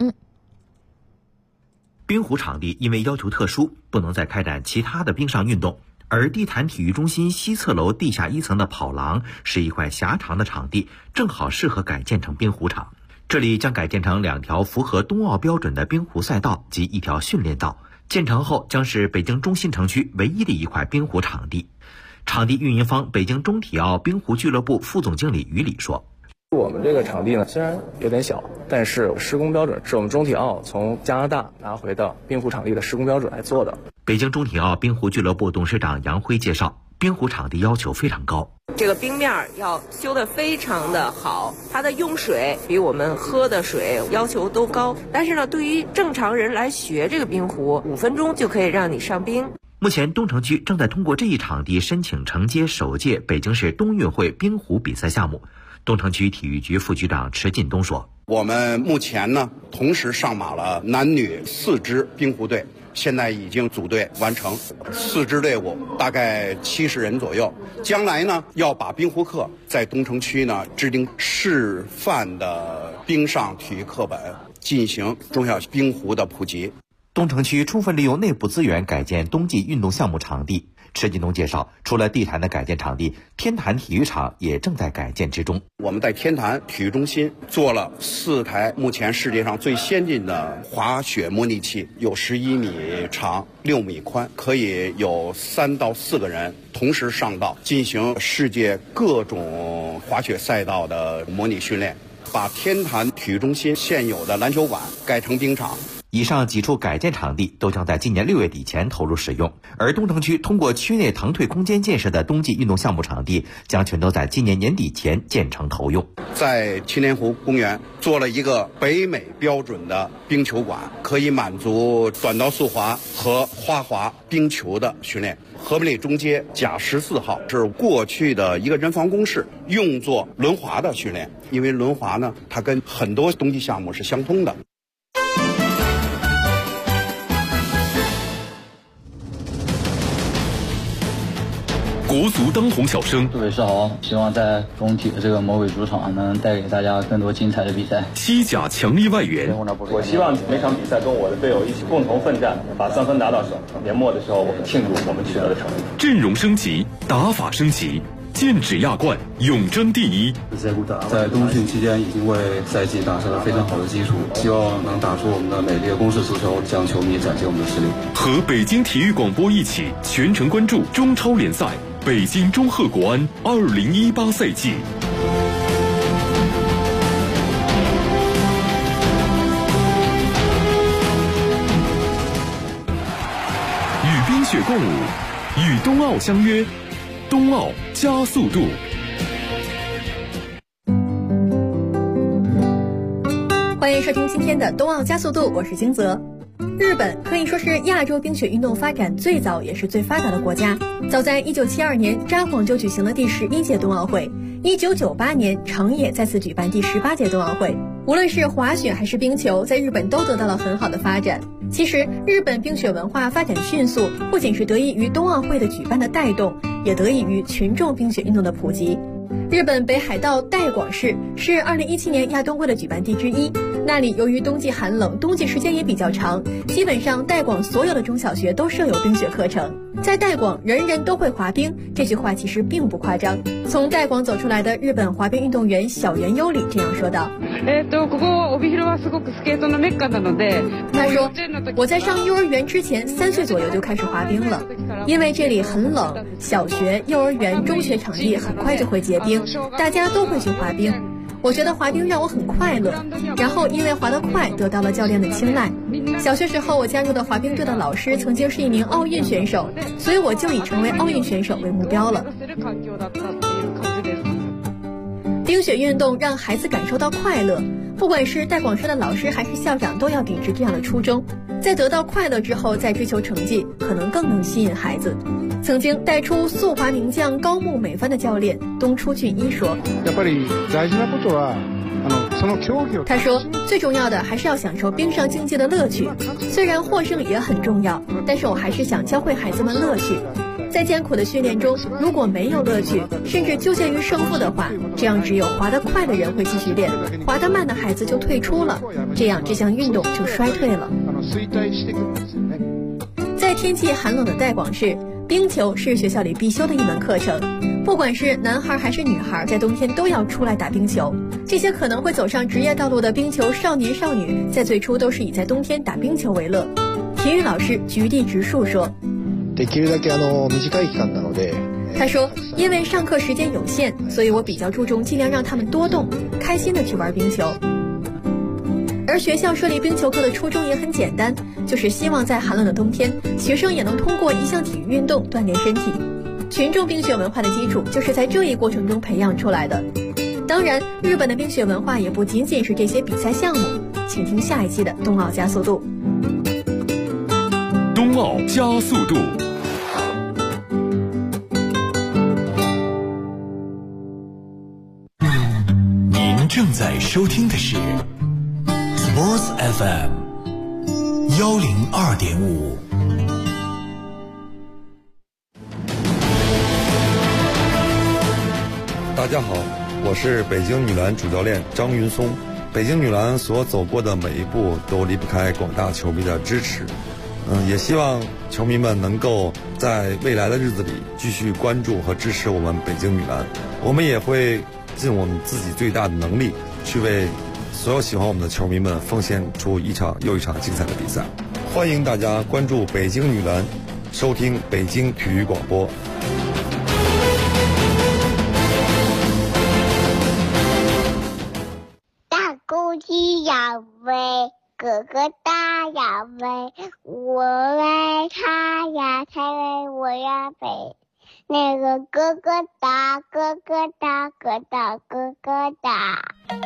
冰壶场地因为要求特殊，不能再开展其他的冰上运动，而地坛体育中心西侧楼地下1层的跑廊是一块狭长的场地，正好适合改建成冰壶场。这里将改建成2条符合冬奥标准的冰壶赛道及1条训练道，建成后将是北京中心城区唯一的一块冰壶场地。场地运营方北京中体奥冰壶俱乐部副总经理于礼说， 我们这个场地呢，虽然有点小，但是施工标准是我们中体奥从加拿大拿回的冰壶场地的施工标准来做的。 北京中体奥冰壶俱乐部董事长杨辉介绍，冰壶场地要求非常高， 这个冰面要修得非常的好，它的用水比我们喝的水要求都高。但是呢，对于正常人来学这个冰壶，5分钟就可以让你上冰。 目前东城区正在通过这一场地申请承接首届北京市冬运会冰壶比赛项目。东城区体育局副局长池进东说， 我们目前呢同时上马了男女4支冰壶队，现在已经组队完成，4支队伍大概70人左右。将来呢要把冰壶课在东城区呢制定示范的冰上体育课本，进行中小冰壶的普及。 东城区充分利用内部资源改建冬季运动项目场地， 池金东介绍，除了地坛的改建场地，天坛体育场也正在改建之中。 我们在天坛体育中心做了4台目前世界上最先进的滑雪模拟器，有11米长、6米宽，可以有3到4个人同时上道进行世界各种滑雪赛道的模拟训练，把天坛体育中心现有的篮球馆改成冰场。 以上几处改建场地都将在今年6月底前投入使用，而东城区通过区内腾退空间建设的冬季运动项目场地将全都在今年年底前建成投用。 在青莲湖公园做了一个北美标准的冰球馆，可以满足短道速滑和花滑冰球的训练。河北里中街甲14号是过去的一个人防工事，用作轮滑的训练，因为轮滑呢，它跟很多冬季项目是相通的。 国足当红小生， 各位是好，希望在中体的这个魔鬼主场能带给大家更多精彩的比赛。 西甲强力外援， 我希望每场比赛跟我的队友一起共同奋战，把3分拿到手。年末的时候，我们庆祝我们取得的成绩。 阵容升级，打法升级，剑指亚冠，永争第一。 在冬训期间已经为赛季打下了非常好的基础，希望能打出我们的美丽的攻势足球，向球迷展现我们的实力。 和北京体育广播一起全程关注中超联赛。北京中赫国安2018赛季，与冰雪共舞，与冬奥相约，冬奥加速度。 欢迎收听今天的冬奥加速度，我是金泽。日本可以说是亚洲冰雪运动发展最早也是最发达的国家。早在1972年，札幌就举行了第11届冬奥会；1998年，长野再次举办第18届冬奥会。无论是滑雪还是冰球，在日本都得到了很好的发展。其实，日本冰雪文化发展迅速，不仅是得益于冬奥会的举办的带动，也得益于群众冰雪运动的普及。日本北海道带广市是2017年亚冬会的举办地之一，那里由于冬季寒冷，冬季时间也比较长，基本上带广所有的中小学都设有冰雪课程。在带广人人都会滑冰，这句话其实并不夸张。从带广走出来的日本滑冰运动员小原优里这样说道：他说，我在上幼儿园之前3岁左右就开始滑冰了，因为这里很冷，小学、幼儿园、中学场地很快就会结冰，大家都会去滑冰。我觉得滑冰让我很快乐，然后因为滑得快得到了教练的青睐。小学时候我加入的滑冰队的老师曾经是一名奥运选手，所以我就以成为奥运选手为目标了。冰雪运动让孩子感受到快乐，不管是带广市的老师还是校长都要秉持这样的初衷，在得到快乐之后再追求成绩，可能更能吸引孩子。曾经带出速滑名将高木美帆的教练东出俊一说，他说最重要的还是要享受冰上竞技的乐趣，虽然获胜也很重要，但是我还是想教会孩子们乐趣。在艰苦的训练中，如果没有乐趣，甚至纠结于胜负的话，这样只有滑得快的人会继续练，滑得慢的孩子就退出了，这样这项运动就衰退了。在天气寒冷的带广市，冰球是学校里必修的一门课程，不管是男孩还是女孩，在冬天都要出来打冰球。这些可能会走上职业道路的冰球少年少女，在最初都是以在冬天打冰球为乐。体育老师菊地直树说，他说，因为上课时间有限，所以我比较注重尽量让他们多动，开心的去玩冰球。而学校设立冰球课的初衷也很简单，就是希望在寒冷的冬天，学生也能通过一项体育运动锻炼身体。群众冰雪文化的基础就是在这一过程中培养出来的。当然，日本的冰雪文化也不仅仅是这些比赛项目。请听下一期的冬奥加速度。 冬奥加速度。 您正在收听的是 Sports FM 102.5。 大家好，我是北京女篮主教练张云松。北京女篮所走过的每一步都离不开广大球迷的支持。 也希望球迷们能够在未来的日子里继续关注和支持我们北京女篮，我们也会尽我们自己最大的能力去为所有喜欢我们的球迷们奉献出一场又一场精彩的比赛。欢迎大家关注北京女篮，收听北京体育广播。 大公鸡要飞，哥哥大要飞，我为他呀才为我呀飞。那个哥哥大，哥哥大，哥大，哥哥大。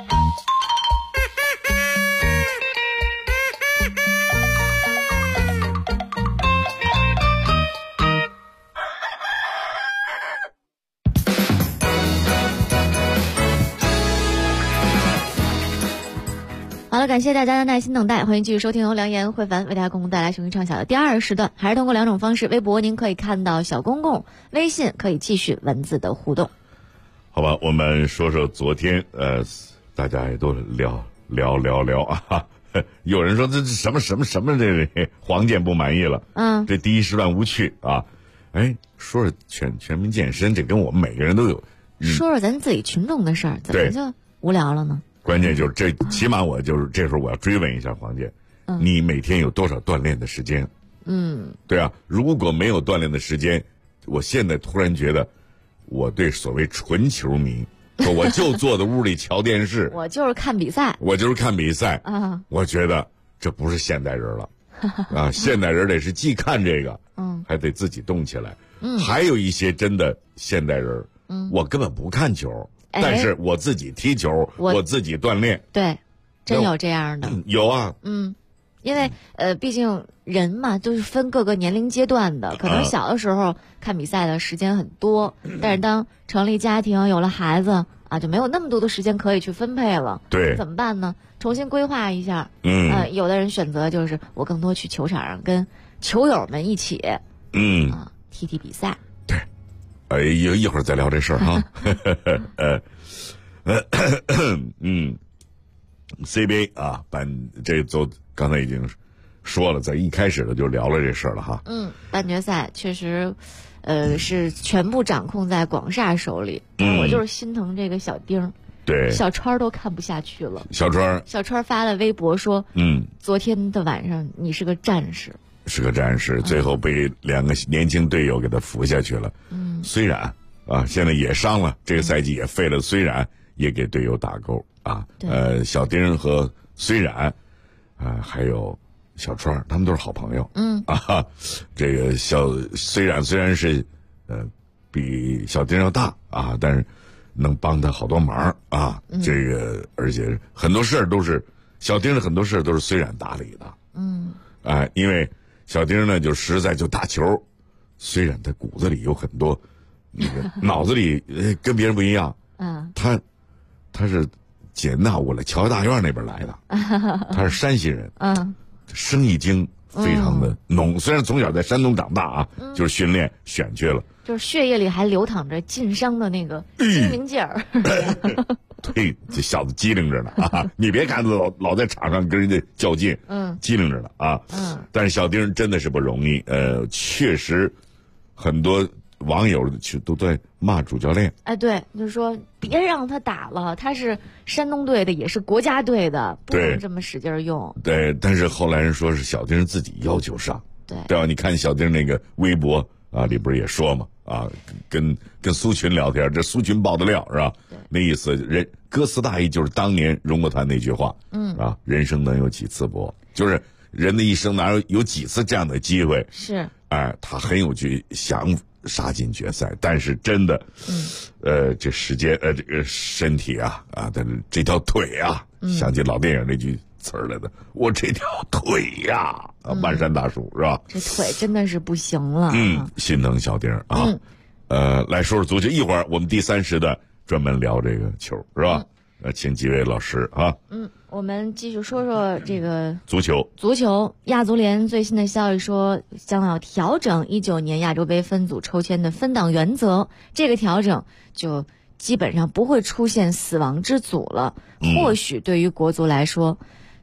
好了，感谢大家的耐心等待，欢迎继续收听由梁岩、慧凡为大家共同带来雄鹰畅晓的第2时段，还是通过2种方式，微博您可以看到小公公，微信可以继续文字的互动。 好吧，我们说说昨天，大家也都聊啊。有人说这什么，这黄健不满意了，这第1时段无趣啊。说说全民健身，这跟我们每个人都有。 说说咱自己群众的事儿，怎么就无聊了呢？ 关键就是这，起码我就是这时候我要追问一下黄健，你每天有多少锻炼的时间？对啊，如果没有锻炼的时间，我现在突然觉得，我对所谓纯球迷，说我就坐在屋里瞧电视， 我就是看比赛， 我觉得这不是现代人了啊！现代人得是既看这个，还得自己动起来。还有一些真的现代人，我根本不看球。但是我自己踢球，我自己锻炼。 对，真有这样的。 有啊。 因为毕竟人嘛都是分各个年龄阶段的，可能小的时候看比赛的时间很多，但是当成立家庭有了孩子啊，就没有那么多的时间可以去分配了。 对， 怎么办呢？重新规划一下。有的人选择就是我更多去球场上跟球友们一起，踢比赛。 一会儿再聊这事儿哈。CBA 啊，这都刚才已经说了，在一开始的就聊了这事儿了哈。 半决赛确实，是全部掌控在广厦手里。我就是心疼这个小丁。 对， 小川都看不下去了。 小川发了微博说：“昨天的晚上你是个战士。” 是个战士，最后被2个年轻队友给他扶下去了。虽然啊，现在也伤了，这个赛季也废了，虽然也给队友打勾啊。小丁和虽然还有小川，他们都是好朋友。这个虽然是比小丁要大啊，但是能帮他好多忙啊。这个而且很多事儿都是小丁的，很多事儿都是虽然打理的。因为小丁呢就实在就打球，虽然他骨子里有很多那个脑子里跟别人不一样。他是解闹过来侨大院那边来的，他是山西人。生意经非常的浓，虽然从小在山东长大啊，就是训练选去了， 就是血液里还流淌着晋商的那个精明劲儿。 对，这小子机灵着呢啊！你别看他老在场上跟人家较劲，机灵着呢啊。但是小丁真的是不容易，确实很多网友都在骂主教练。 对，就是说别让他打了，他是山东队的，也是国家队的，不能这么使劲用。 对，但是后来人说是小丁自己要求上，对吧？你看小丁那个微博啊，里边也说嘛，跟苏群聊天，这苏群爆的料是吧？那意思歌词大意就是当年荣国团那句话，人生能有几次搏，就是人的一生哪有几次这样的机会？ 是， 他很有想杀进决赛，但是真的，这时间这个身体但是这条腿想起老电影那句词儿来的，我这条腿呀，万山大树是吧？ 这腿真的是不行了。 心疼小丁啊。来说说足球，一会儿我们第3时段专门聊这个球是吧？请几位老师啊。 我们继续说说这个足球。亚足联最新的消息说，将要调整19年亚洲杯分组抽签的分档原则，这个调整就基本上不会出现死亡之组了。或许对于国足来说，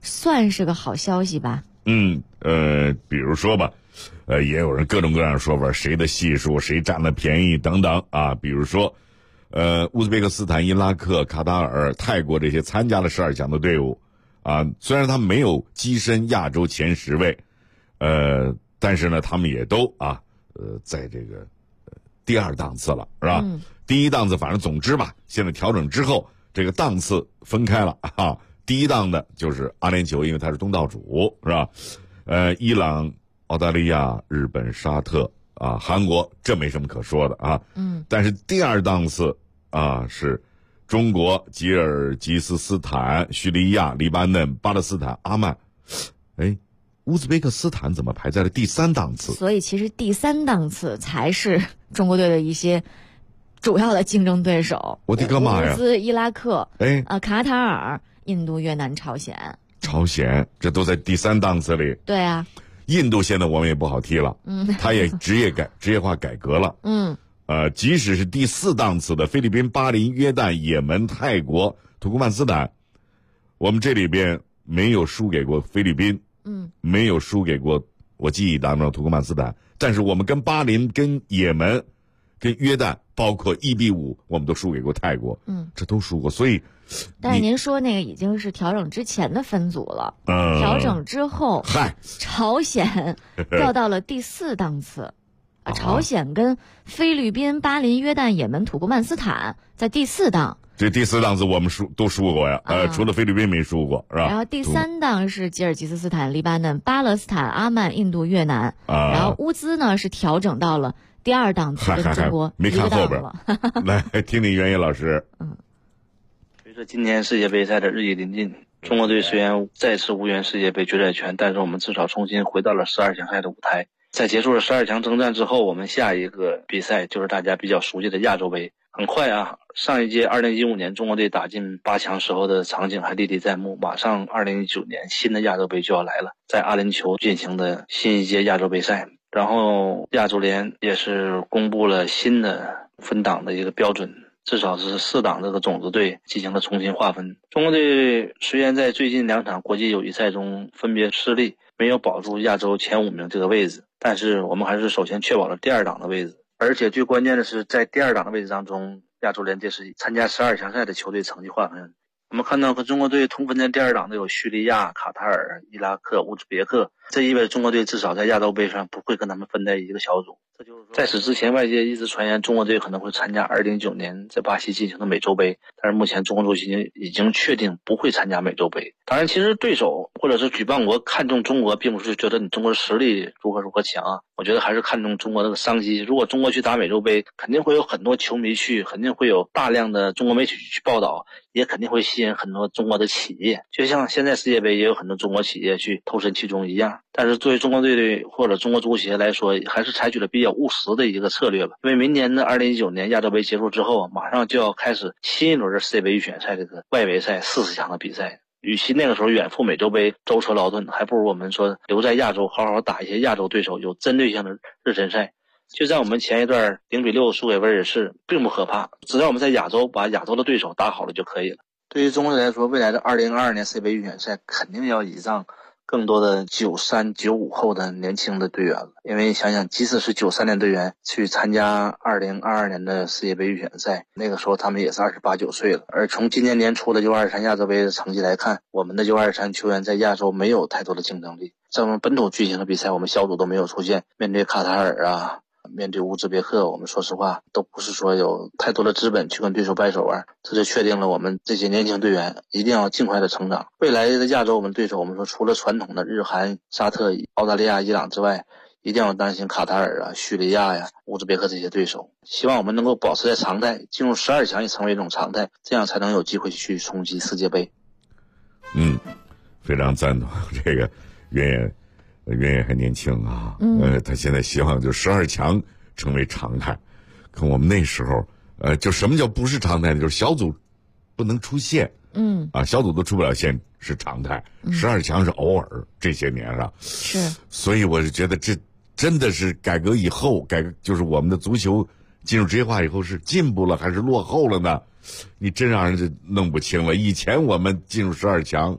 算是个好消息吧。 比如说吧，也有人各种各样的说法，谁的系数，谁占了便宜等等啊。比如说，乌兹别克斯坦、伊拉克、卡塔尔、泰国这些参加了12强的队伍啊，虽然他们没有跻身亚洲前10位，但是呢，他们也都在这个第2档次了，是吧？第1档次，反正总之吧，现在调整之后，这个档次分开了啊。第1档的就是阿联酋，因为它是东道主，是吧？伊朗、澳大利亚、日本、沙特啊，韩国这没什么可说的啊。但是第2档次是中国、吉尔吉斯斯坦、叙利亚、黎巴嫩、巴勒斯坦、阿曼。乌兹别克斯坦怎么排在了第3档次？ 所以其实第3档次才是中国队的一些主要的竞争对手。 我的个妈呀！ 乌兹、伊拉克、卡塔尔、印度、越南、朝鲜， 这都在第3档次里。 对啊， 印度现在我们也不好踢了，他也职业化改革了。即使是第4档次的菲律宾、巴林、约旦、也门、泰国、土库曼斯坦，我们这里边没有输给过菲律宾，没有输给过我记忆当中土库曼斯坦，但是我们跟巴林、跟也门、跟约旦，包括1-5，我们都输给过泰国，这都输过。所以， 但是您说那个已经是调整之前的分组了，调整之后，朝鲜掉到了第4档次，朝鲜跟菲律宾、巴林、约旦、也门、土库曼斯坦在第4档。 这第4档次我们都输过呀，除了菲律宾没输过，是吧？ 然后第3档是吉尔吉斯斯坦、黎巴嫩、巴勒斯坦、阿曼、印度、越南，然后乌兹呢是调整到了第2档次，跟中国没看后边了。 来听听袁野老师。 随着今年世界杯赛的日益临近，中国队虽然再次无缘世界杯决赛圈，但是我们至少重新回到了12强赛的舞台。在结束了12强征战之后，我们下一个比赛就是大家比较熟悉的亚洲杯。很快上一届2015年中国队打进8强时候的场景还历历在目，马上2019年新的亚洲杯就要来了，在阿联酋进行的新一届亚洲杯赛。然后亚足联也是公布了新的分档的一个标准，至少是4档这个种子队进行了重新划分。中国队虽然在最近2场国际友谊赛中分别失利，没有保住亚洲前5名这个位置，但是我们还是首先确保了第2档的位置。而且最关键的是，在第2档的位置当中，亚足联这是参加12强赛的球队成绩划分。我们看到和中国队同分在第2档的有叙利亚、卡塔尔、伊拉克、乌兹别克，这意味着中国队至少在亚洲杯上不会跟他们分在一个小组。这就是说，在此之前，外界一直传言中国队可能会参加2019年在巴西进行的美洲杯，但是目前中国足协已经确定不会参加美洲杯。当然，其实对手或者是举办国看重中国，并不是觉得你中国的实力如何强我觉得还是看重中国这个商机。如果中国去打美洲杯，肯定会有很多球迷去，肯定会有大量的中国媒体去报道，也肯定会吸引很多中国的企业，就像现在世界杯也有很多中国企业去投身其中一样。但是作为中国队或者中国足协来说，还是采取了比较务实的一个策略吧。因为明年的2019年亚洲杯结束之后，马上就要开始新一轮的世界杯预选赛这个外围赛40强的比赛。与其那个时候远赴美洲杯舟车劳顿，还不如我们说留在亚洲好好打一些亚洲对手，有针对性的热身赛。就像我们前一段0-6输给威尔士并不可怕，只要我们在亚洲把亚洲的对手打好了就可以了。对于中国队来说，未来的2022年世界杯预选赛肯定要倚仗更多的93、95后的年轻的队员了。因为想想即使是93年队员去参加2022年的世界杯预选赛，那个时候他们也是28、9岁了。而从今年年初的U23亚洲杯的成绩来看，我们的U23球员在亚洲没有太多的竞争力。在我们本土进行的比赛，我们小组都没有出现，面对卡塔尔面对乌兹别克，我们说实话都不是说有太多的资本去跟对手掰手腕，这就确定了我们这些年轻队员一定要尽快的成长。未来的亚洲我们对手，我们说除了传统的日韩、沙特、澳大利亚、伊朗之外，一定要担心卡塔尔叙利亚乌兹别克这些对手。希望我们能够保持在常态，进入12强也成为一种常态，这样才能有机会去冲击世界杯。 非常赞同这个袁野还年轻他现在希望就12强成为常态。可我们那时候就什么叫不是常态呢？就是小组不能出现，小组都出不了线是常态，12强是偶尔，这些年是。 所以我是觉得这真的是改革以后，就是我们的足球进入职业化以后是进步了还是落后了呢？你真让人就弄不清了。以前我们进入12强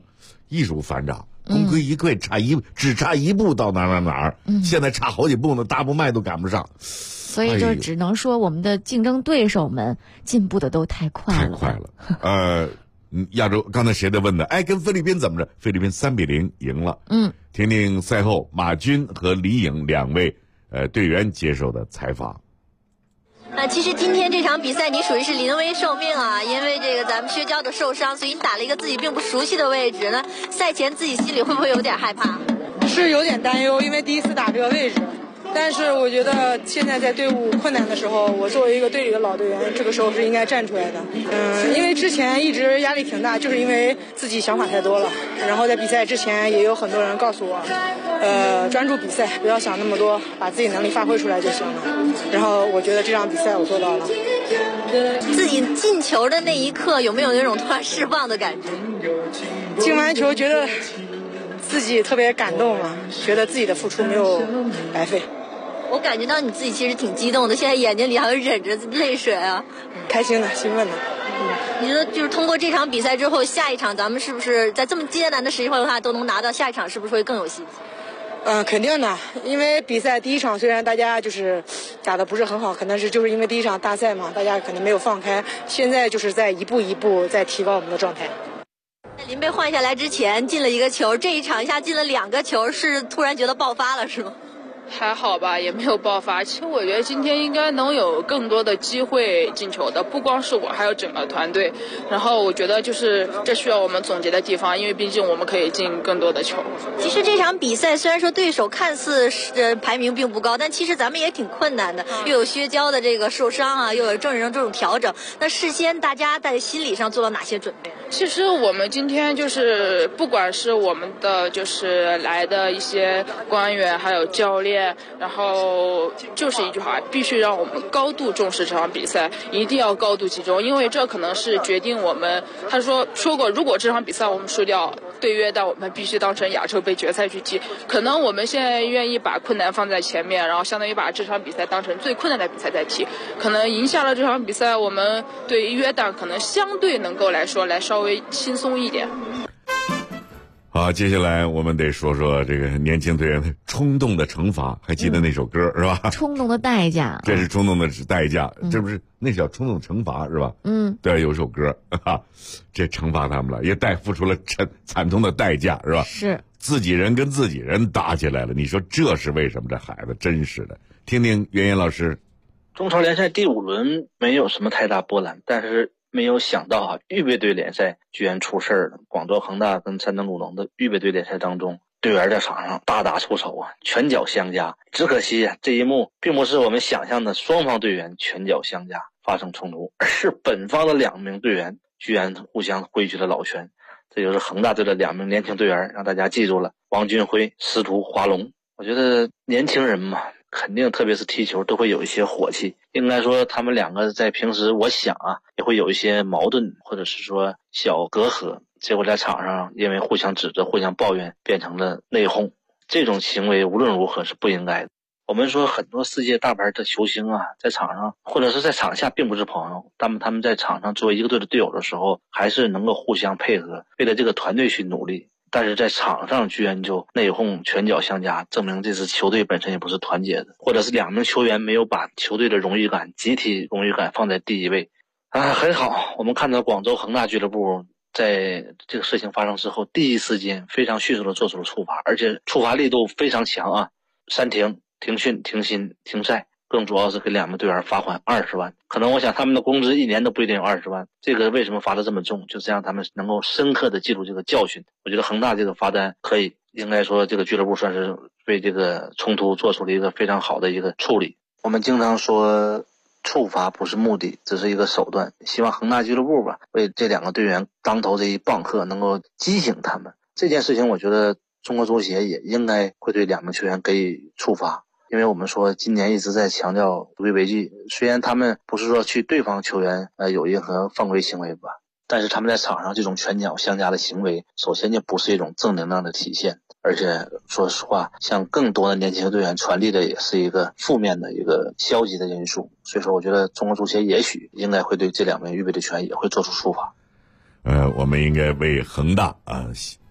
艺术反掌，功亏一篑，只差一步到哪儿，现在差好几步呢，大步迈都赶不上。 所以就只能说我们的竞争对手们进步的都太快了。亚洲刚才谁在问的？跟菲律宾怎么着？菲律宾3-0赢了。听听赛后马军和李颖2位队员接受的采访。 其实今天这场比赛你属于是临危受命啊，因为这个咱们薛娇的受伤，所以你打了一个自己并不熟悉的位置呢。赛前自己心里会不会有点害怕？ 是有点担忧，因为第一次打这个位置。但是我觉得现在在队伍困难的时候，我作为一个队里的老队员，这个时候是应该站出来的。因为之前一直压力挺大，就是因为自己想法太多了。然后在比赛之前也有很多人告诉我，专注比赛，不要想那么多，把自己能力发挥出来就行了。然后我觉得这场比赛我做到了。 自己进球的那一刻，有没有那种突然释放的感觉？ 进完球觉得自己特别感动了，觉得自己的付出没有白费。 我感觉到你自己其实挺激动的，现在眼睛里还有忍着泪水啊， 开心的，兴奋的。 你说就是通过这场比赛之后，下一场咱们是不是在这么艰难的实力的话都能拿到，下一场是不是会更有信心？ 肯定的，因为比赛第一场虽然大家就是打得不是很好，可能是就是因为第一场大赛嘛，大家可能没有放开，现在就是在一步一步在提高我们的状态。 在林贝换下来之前进了一个球，这一场一下进了2个球，是突然觉得爆发了是吗？ 还好吧，也没有爆发。其实我觉得今天应该能有更多的机会进球的，不光是我，还有整个团队。然后我觉得就是这需要我们总结的地方，因为毕竟我们可以进更多的球。 其实这场比赛虽然说对手看似是排名并不高，但其实咱们也挺困难的，又有薛娇的这个受伤啊，又有郑人这种调整。那事先大家在心理上做了哪些准备？ 其实我们今天就是不管是我们的就是来的一些官员，还有教练。然后就是一句话，必须让我们高度重视这场比赛，一定要高度集中，因为这可能是决定我们。他说过，如果这场比赛我们输掉对约，但我们必须当成亚洲杯决赛去踢。可能我们现在愿意把困难放在前面，然后相当于把这场比赛当成最困难的比赛在踢。可能赢下了这场比赛，我们对约旦可能相对能够来稍微轻松一点。 好，接下来我们得说说这个年轻队员的冲动的惩罚，还记得那首歌是吧？ 冲动的代价， 这是冲动的代价，这不是那叫冲动惩罚是吧？对，有首歌这惩罚他们了，也付出了惨痛的代价是吧？ 是自己人跟自己人打起来了，你说这是为什么？这孩子真是的。听听袁岩老师。 中超联赛第5轮没有什么太大波澜，但是没有想到预备队联赛居然出事了。广州恒大跟山东鲁能的预备队联赛当中，队员在场上大打出手啊，拳脚相加。只可惜这一幕并不是我们想象的双方队员拳脚相加发生冲突，而是本方的2名队员居然互相挥起了老拳。这就是恒大队的2名年轻队员，让大家记住了王俊辉、司徒华龙。我觉得年轻人嘛，肯定特别是踢球都会有一些火气，应该说他们2个在平时我想也会有一些矛盾，或者是说小隔阂，结果在场上因为互相指责互相抱怨变成了内讧。这种行为无论如何是不应该的。我们说很多世界大牌的球星在场上或者是在场下并不是朋友，他们在场上作为一个队的队友的时候还是能够互相配合，为了这个团队去努力。但是在场上居然就内讧拳脚相加，证明这支球队本身也不是团结的，或者是2名球员没有把球队的荣誉感、集体荣誉感放在第一位。很好，我们看到广州恒大俱乐部在这个事情发生之后第一时间非常迅速的做出了处罚，而且处罚力度非常强暂停、停训、停薪、停赛，更主要是给2名队员罚款20万。可能我想他们的工资1年都不一定有20万，这个为什么罚得这么重，就是让他们能够深刻的记住这个教训。我觉得恒大这个罚单可以，应该说这个俱乐部算是为这个冲突做出了一个非常好的一个处理。我们经常说处罚不是目的，只是一个手段，希望恒大俱乐部为这2个队员当头这一棒喝能够激醒他们。这件事情我觉得中国足协也应该会对2名球员给予处罚。因为我们说今年一直在强调不规违纪，虽然他们不是说去对方球员有任何犯规行为但是他们在场上这种拳脚相加的行为，首先就不是一种正能量的体现，而且说实话向更多的年轻队员传递的也是一个负面的一个消极的因素。所以说我觉得中国足协也许应该会对这2名预备队球员也会做出处罚。 我们应该为恒大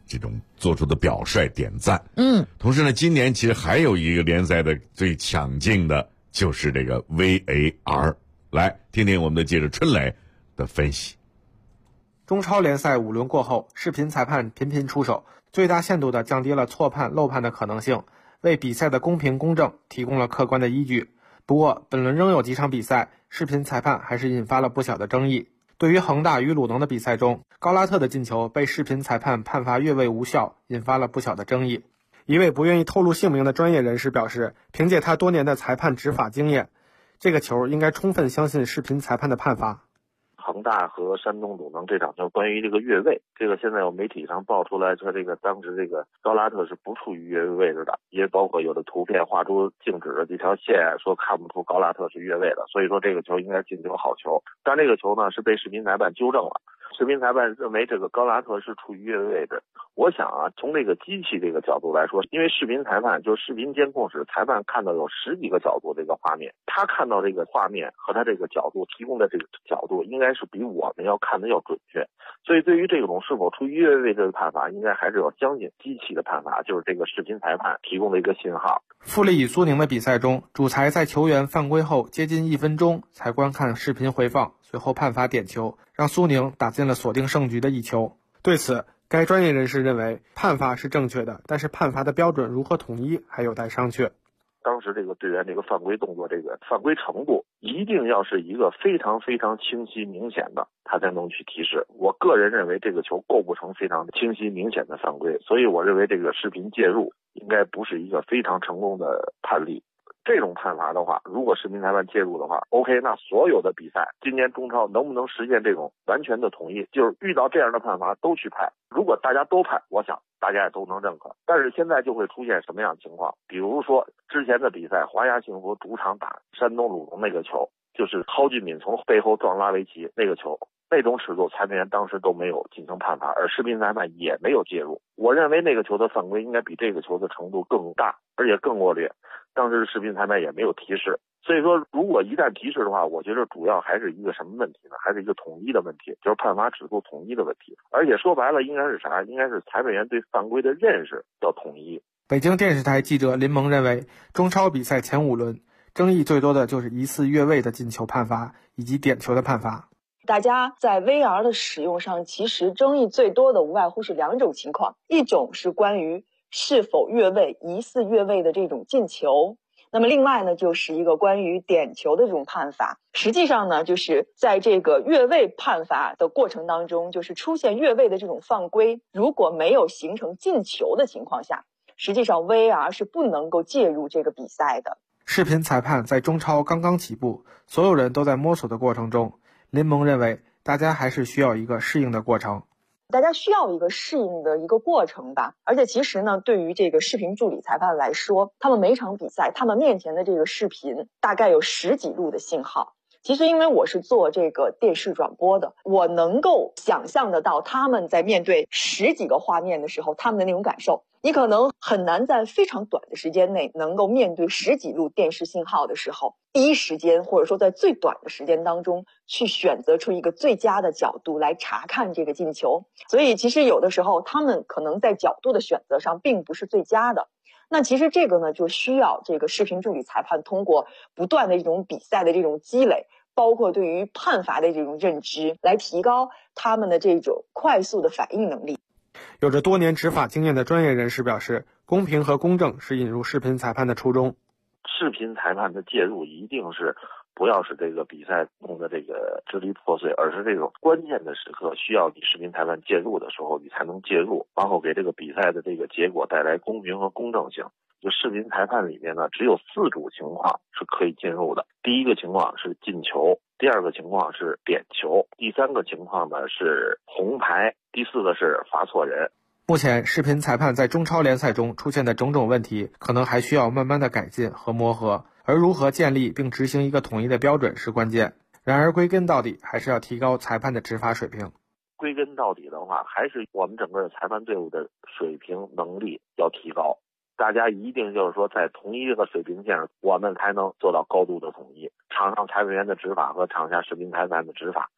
这种做出的表率点赞。同时呢，今年其实还有一个联赛的最抢镜的就是这个 VAR。来听听我们的记者春磊的分析。 中超联赛5轮过后，视频裁判频频出手，最大限度地降低了错判漏判的可能性，为比赛的公平公正提供了客观的依据。不过本轮仍有几场比赛，视频裁判还是引发了不小的争议。对于恒大与鲁能的比赛中，高拉特的进球被视频裁判判罚越位无效，引发了不小的争议。一位不愿意透露姓名的专业人士表示，凭借他多年的裁判执法经验，这个球应该充分相信视频裁判的判罚。 恒大和山东鲁能这场球关于这个越位，这个现在有媒体上爆出来说，这个当时这个高拉特是不处于越位位置的，也包括有的图片画出静止的这条线，说看不出高拉特是越位的，所以说这个球应该进球好球。但这个球呢是被视频裁判纠正了，视频裁判认为这个高拉特是处于越位位置。我想啊，从这个机器这个角度来说，因为视频裁判就是视频监控时，裁判看到有10几个角度这个画面，他看到这个画面和他这个角度提供的这个角度，应该是比我们要看的要准确。所以对于这种是否处于越位位置的判罚，应该还是要相信机器的判罚，就是这个视频裁判提供的一个信号。 富力与苏宁的比赛中，主裁在球员犯规后接近1分钟才观看视频回放，随后判罚点球，让苏宁打进了锁定胜局的一球。对此，该专业人士认为判罚是正确的，但是判罚的标准如何统一还有待商榷。 当时这个队员这个犯规动作，这个犯规程度一定要是一个非常非常清晰明显的，他才能去提示。我个人认为这个球构不成非常清晰明显的犯规，所以我认为这个视频介入应该不是一个非常成功的判例。这种判罚的话，如果视频裁判介入的话 ，OK， 那所有的比赛，今年中超能不能实现这种完全的统一？就是遇到这样的判罚都去判，如果大家都判，我想大家也都能认可。但是现在就会出现什么样的情况？比如说之前的比赛，华夏幸福主场打山东鲁能那个球，就是蒿俊闵从背后撞拉维奇那个球。那种尺度，裁判员当时都没有进行判罚，而视频裁判也没有介入。我认为那个球的犯规应该比这个球的程度更大，而且更恶劣。当时视频裁判也没有提示，所以说如果一旦提示的话，我觉得主要还是一个什么问题呢？还是一个统一的问题，就是判罚尺度统一的问题。而且说白了，应该是啥？应该是裁判员对犯规的认识要统一。 北京电视台记者林萌认为，中超比赛前5轮争议最多的就是疑似越位的进球判罚以及点球的判罚。 大家在 VR 的使用上，其实争议最多的无外乎是2种情况，一种是关于是否越位、疑似越位的这种进球，那么另外呢，就是一个关于点球的这种判罚。实际上呢，就是在这个越位判罚的过程当中，就是出现越位的这种犯规，如果没有形成进球的情况下，实际上 VAR 是不能够介入这个比赛的。 视频裁判在中超刚刚起步，所有人都在摸索的过程中，林萌认为大家还是需要一个适应的过程。 大家需要一个适应的一个过程吧，而且其实呢，对于这个视频助理裁判来说，他们每场比赛，他们面前的这个视频大概有10几路的信号。其实因为我是做这个电视转播的，我能够想象得到他们在面对10几个画面的时候，他们的那种感受。你可能很难在非常短的时间内能够面对10几路电视信号的时候，第一时间或者说在最短的时间当中去选择出一个最佳的角度来查看这个进球。所以其实有的时候他们可能在角度的选择上并不是最佳的。那其实这个呢，就需要这个视频助理裁判通过不断的这种比赛的这种积累，包括对于判罚的这种认知，来提高他们的这种快速的反应能力。 有着多年执法经验的专业人士表示，公平和公正是引入视频裁判的初衷。 视频裁判的介入一定是不要使这个比赛弄得这个支离破碎，而是这种关键的时刻需要你视频裁判介入的时候，你才能介入，然后给这个比赛的这个结果带来公平和公正性。就视频裁判里面呢，只有4种情况是可以进入的。第一个情况是进球，第二个情况是点球，第三个情况呢是红牌，第4个是罚错人。 目前视频裁判在中超联赛中出现的种种问题，可能还需要慢慢的改进和磨合，而如何建立并执行一个统一的标准是关键。然而归根到底，还是要提高裁判的执法水平。 归根到底的话，还是我们整个裁判队伍的水平能力要提高。大家一定就是说在同一个水平线上，我们才能做到高度的统一。场上裁判员的执法和场下视频裁判的执法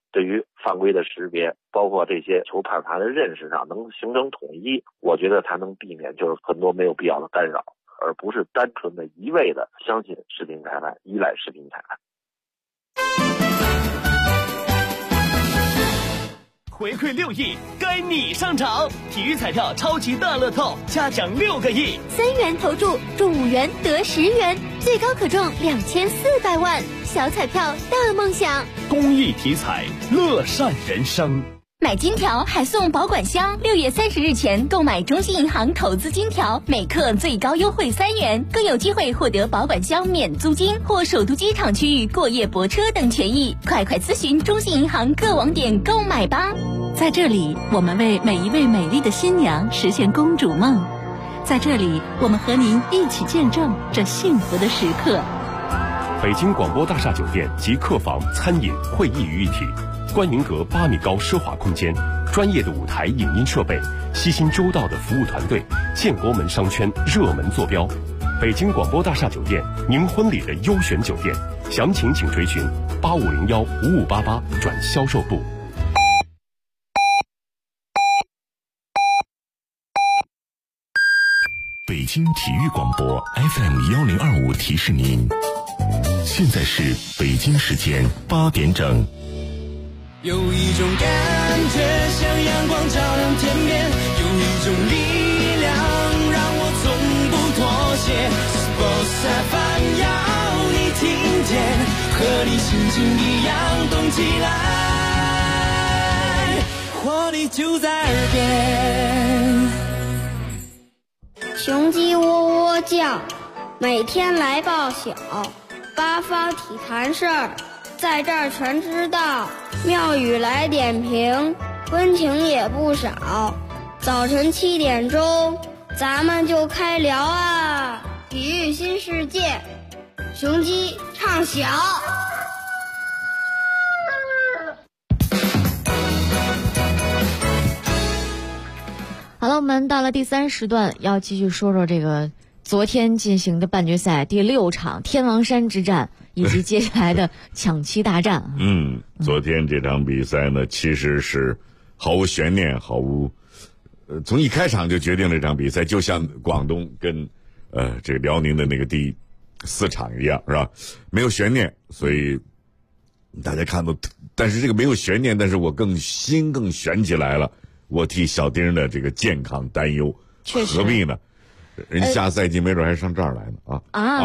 对于犯规的识别，包括这些球判罚的认识上能形成统一，我觉得才能避免就是很多没有必要的干扰，而不是单纯的一味的相信视频裁判，依赖视频裁判。 回馈6亿，该你上场！体育彩票超级大乐透，嘉奖6个亿 ，3元投注中5元得10元，最高可中2400万。小彩票大梦想， 公益体彩，乐善人生。 买金条还送保管箱，6月30日前购买中信银行投资金条，每克最高优惠3元，更有机会获得保管箱免租金或首都机场区域过夜泊车等权益。快咨询中信银行各网点购买吧。 在这里，我们为每一位美丽的新娘实现公主梦。在这里，我们和您一起见证这幸福的时刻。 北京广播大厦酒店集客房、餐饮、会议于一体。观云阁8米高奢华空间，专业的舞台影音设备，悉心周到的服务团队，建国门商圈热门坐标。北京广播大厦酒店，您婚礼的优选酒店，详情请垂询8501-5588转销售部。 北京体育广播 FM1025提示您，现在是北京时间8点整。 有一种感觉像阳光照亮天边，有一种力量让我从不妥协。Sports FM 要你听见，和你心情一样动起来，活力就在耳边。 雄鸡喔喔叫，每天来报晓，八方体坛事儿在这儿全知道，妙语来点评，温情也不少。早晨7点钟，咱们就开聊啊！体育新世界，雄鸡唱晓。 好了，我们到了第3时段，要继续说说这个昨天进行的半决赛第6场天王山之战。以及接下来的抢七大战。 昨天这场比赛呢，其实是毫无悬念，毫无从一开场就决定了这场比赛，就像广东跟这个辽宁的那个第4场一样，是吧？没有悬念，所以大家看到，但是这个没有悬念，但是我心更悬起来了。我替小丁的这个健康担忧，何必呢？人下赛季没准还上这儿来呢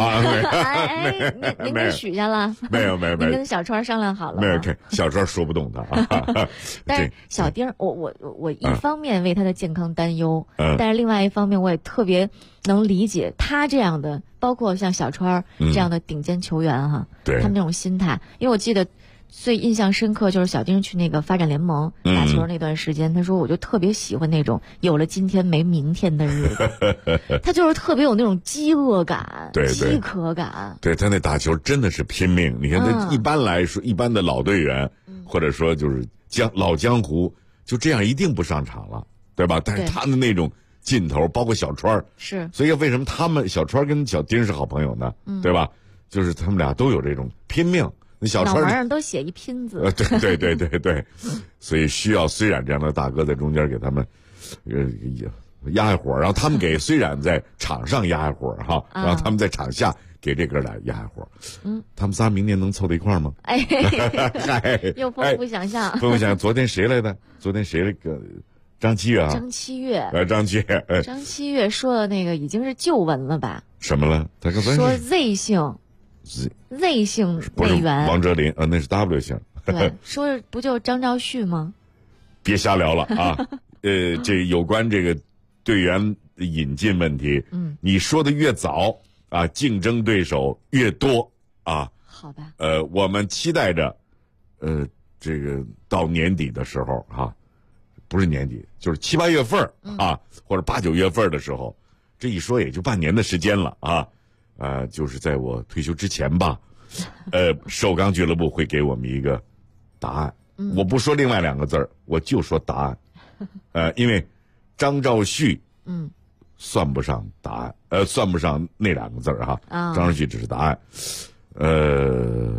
您跟许下了？ 没有，您跟小川商量好了？ 没有，小川说不动他啊。 但是小丁，我一方面为他的健康担忧，但是另外一方面我也特别能理解他这样的，包括像小川这样的顶尖球员哈，他们那种心态，因为我记得。最印象深刻就是小丁去那个发展联盟打球那段时间，他说我就特别喜欢那种有了今天没明天的日子，他就是特别有那种饥饿感、饥渴感。 对，他那打球真的是拼命。你看他一般来说，一般的老队员或者说就是老江湖，就这样一定不上场了，对吧？但是他的那种劲头，包括小川是， 所以为什么小川跟小丁是好朋友呢？对吧？就是他们俩都有这种拼命。小川脑门上都写一拼字， 对，所以需要虽然这样的大哥在中间给他们，压一火，然后他们给虽然在场上压一火哈，然后他们在场下给这哥俩压一火，他们仨明年能凑到一块儿吗？ 又丰富想象， 丰富想象。昨天谁来的？张七月啊？ 张七月， 张七月说的那个已经是旧闻了吧？ 什么了？他刚才说 Z 姓队员王哲林那是 W 姓。 对，说不就张兆旭吗？ 别瞎聊了啊！这有关这个队员引进问题，你说的越早啊，竞争对手越多啊。 好吧。 我们期待着，这个到年底的时候啊，不是年底，就是7、8月份啊，或者8、9月份的时候，这一说也就半年的时间了啊。就是在我退休之前吧，首钢俱乐部会给我们一个答案。我不说另外2个字儿，我就说答案。因为张兆旭，算不上答案，算不上那2个字儿哈。张兆旭只是答案。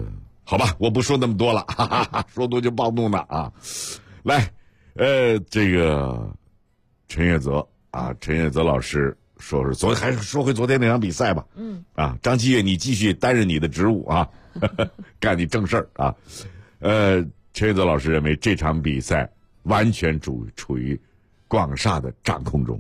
好吧，我不说那么多了，哈哈哈，说多就暴怒呢啊！来，这个陈月泽啊，陈月泽老师说还是说回昨天那场比赛吧。张继岳，你继续担任你的职务啊，干你正事儿啊。陈月泽老师认为这场比赛完全处于广厦的掌控中。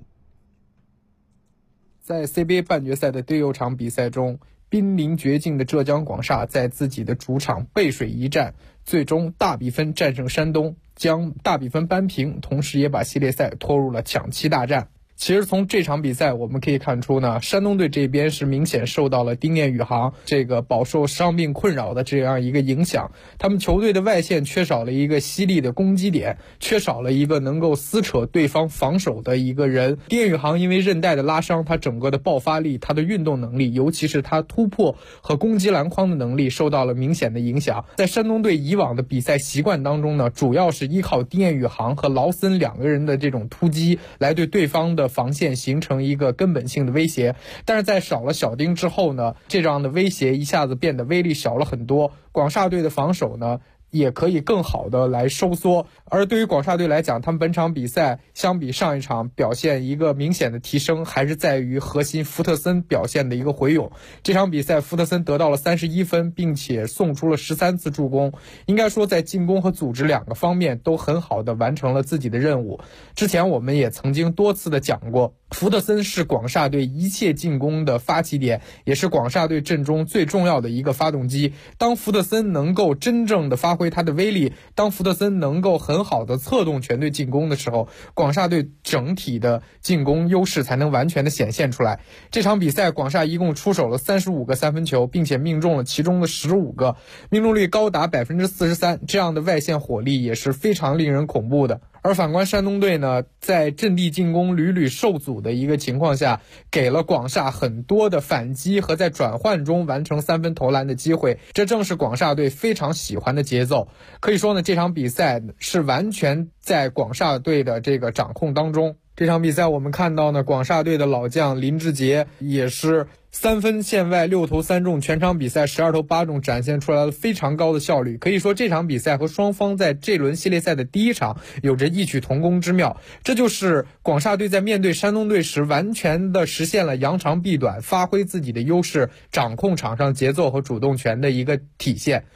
在 CBA 半决赛的第6场比赛中，濒临绝境的浙江广厦在自己的主场背水一战，最终大比分战胜山东，将大比分扳平，同时也把系列赛拖入了抢七大战。其实从这场比赛我们可以看出呢，山东队这边是明显受到了丁彦雨航这个饱受伤病困扰的这样一个影响，他们球队的外线缺少了一个犀利的攻击点，缺少了一个能够撕扯对方防守的一个人。丁彦雨航因为韧带的拉伤，他整个的爆发力，他的运动能力，尤其是他突破和攻击篮筐的能力受到了明显的影响。在山东队以往的比赛习惯当中呢，主要是依靠丁彦雨航和劳森两个人的这种突击来对对方的防线形成一个根本性的威胁，但是在少了小丁之后呢，这样的威胁一下子变得威力小了很多。广厦队的防守呢也可以更好的来收缩，而对于广厦队来讲，他们本场比赛相比上一场表现一个明显的提升，还是在于核心福特森表现的一个回勇。这场比赛福特森得到了31分，并且送出了13次助攻，应该说在进攻和组织两个方面都很好的完成了自己的任务。之前我们也曾经多次的讲过，福特森是广厦队一切进攻的发起点，也是广厦队阵中最重要的一个发动机。当福特森能够真正的发挥他的威力，当福特森能够很好的策动全队进攻的时候，广厦队整体的进攻优势才能完全的显现出来。这场比赛广厦一共出手了35个三分球，并且命中了其中的15个，命中率高达43%，这样的外线火力也是非常令人恐怖的。而反观山东队呢，在阵地进攻屡屡受阻的一个情况下，给了广厦很多的反击和在转换中完成3分投篮的机会，这正是广厦队非常喜欢的节奏。可以说呢，这场比赛是完全在广厦队的这个掌控当中。这场比赛我们看到呢，广厦队的老将林志杰也是3分线外6投3中，全场比赛12投8中，展现出来了非常高的效率。可以说这场比赛和双方在这轮系列赛的第1场有着异曲同工之妙，这就是广厦队在面对山东队时完全的实现了扬长避短，发挥自己的优势，掌控场上节奏和主动权的一个体现。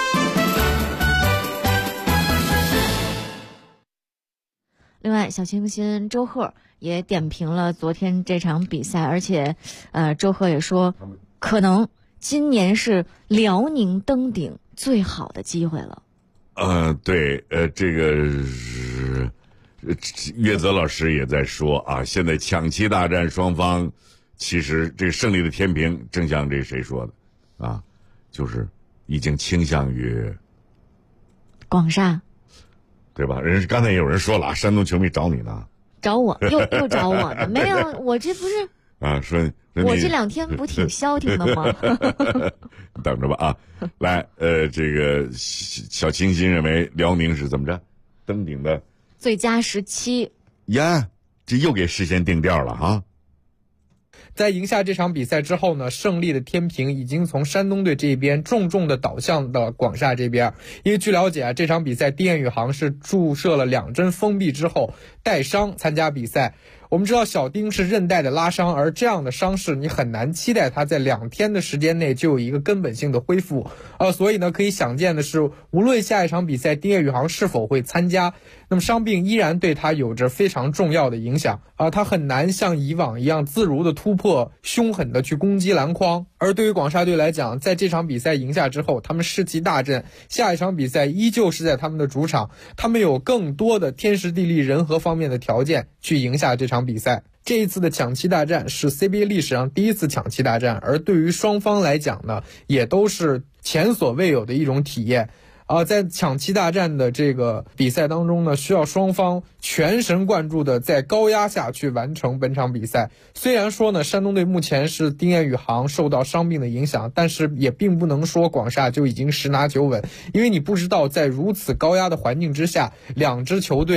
另外，小清新周贺也点评了昨天这场比赛，而且，周贺也说，可能今年是辽宁登顶最好的机会了。 对，这个岳泽老师也在说啊，现在抢七大战双方，其实这个胜利的天平，正像这谁说的，啊，就是已经倾向于广厦。 对吧？刚才有人说了啊，山东球迷找你呢， 找我又找我呢？没有，我这不是啊，说我这2天不挺消停的吗？ 等着吧啊！来，这个小清新认为辽宁是怎么着登顶的最佳17 呀？这又给事先定调了啊！ 在赢下这场比赛之后呢，胜利的天平已经从山东队这边重重的倒向了广厦这边。因为据了解啊，这场比赛丁彦雨航是注射了2针封闭之后带伤参加比赛。我们知道小丁是韧带的拉伤，而这样的伤势你很难期待他在2天的时间内就有一个根本性的恢复。所以呢，可以想见的是，无论下一场比赛丁彦雨航是否会参加，那么伤病依然对他有着非常重要的影响他很难像以往一样自如的突破，凶狠的去攻击篮筐。而对于广厦队来讲，在这场比赛赢下之后，他们士气大振，下一场比赛依旧是在他们的主场，他们有更多的天时地利人和方面的条件去赢下这场比赛。这一次的抢七大战是 CBA 历史上第1次抢七大战，而对于双方来讲呢，也都是前所未有的一种体验。在抢七大战的这个比赛当中呢，需要双方全神贯注的在高压下去完成本场比赛。虽然说呢，山东队目前是丁彦雨航受到伤病的影响，但是也并不能说广厦就已经10拿9稳，因为你不知道在如此高压的环境之下，2支球队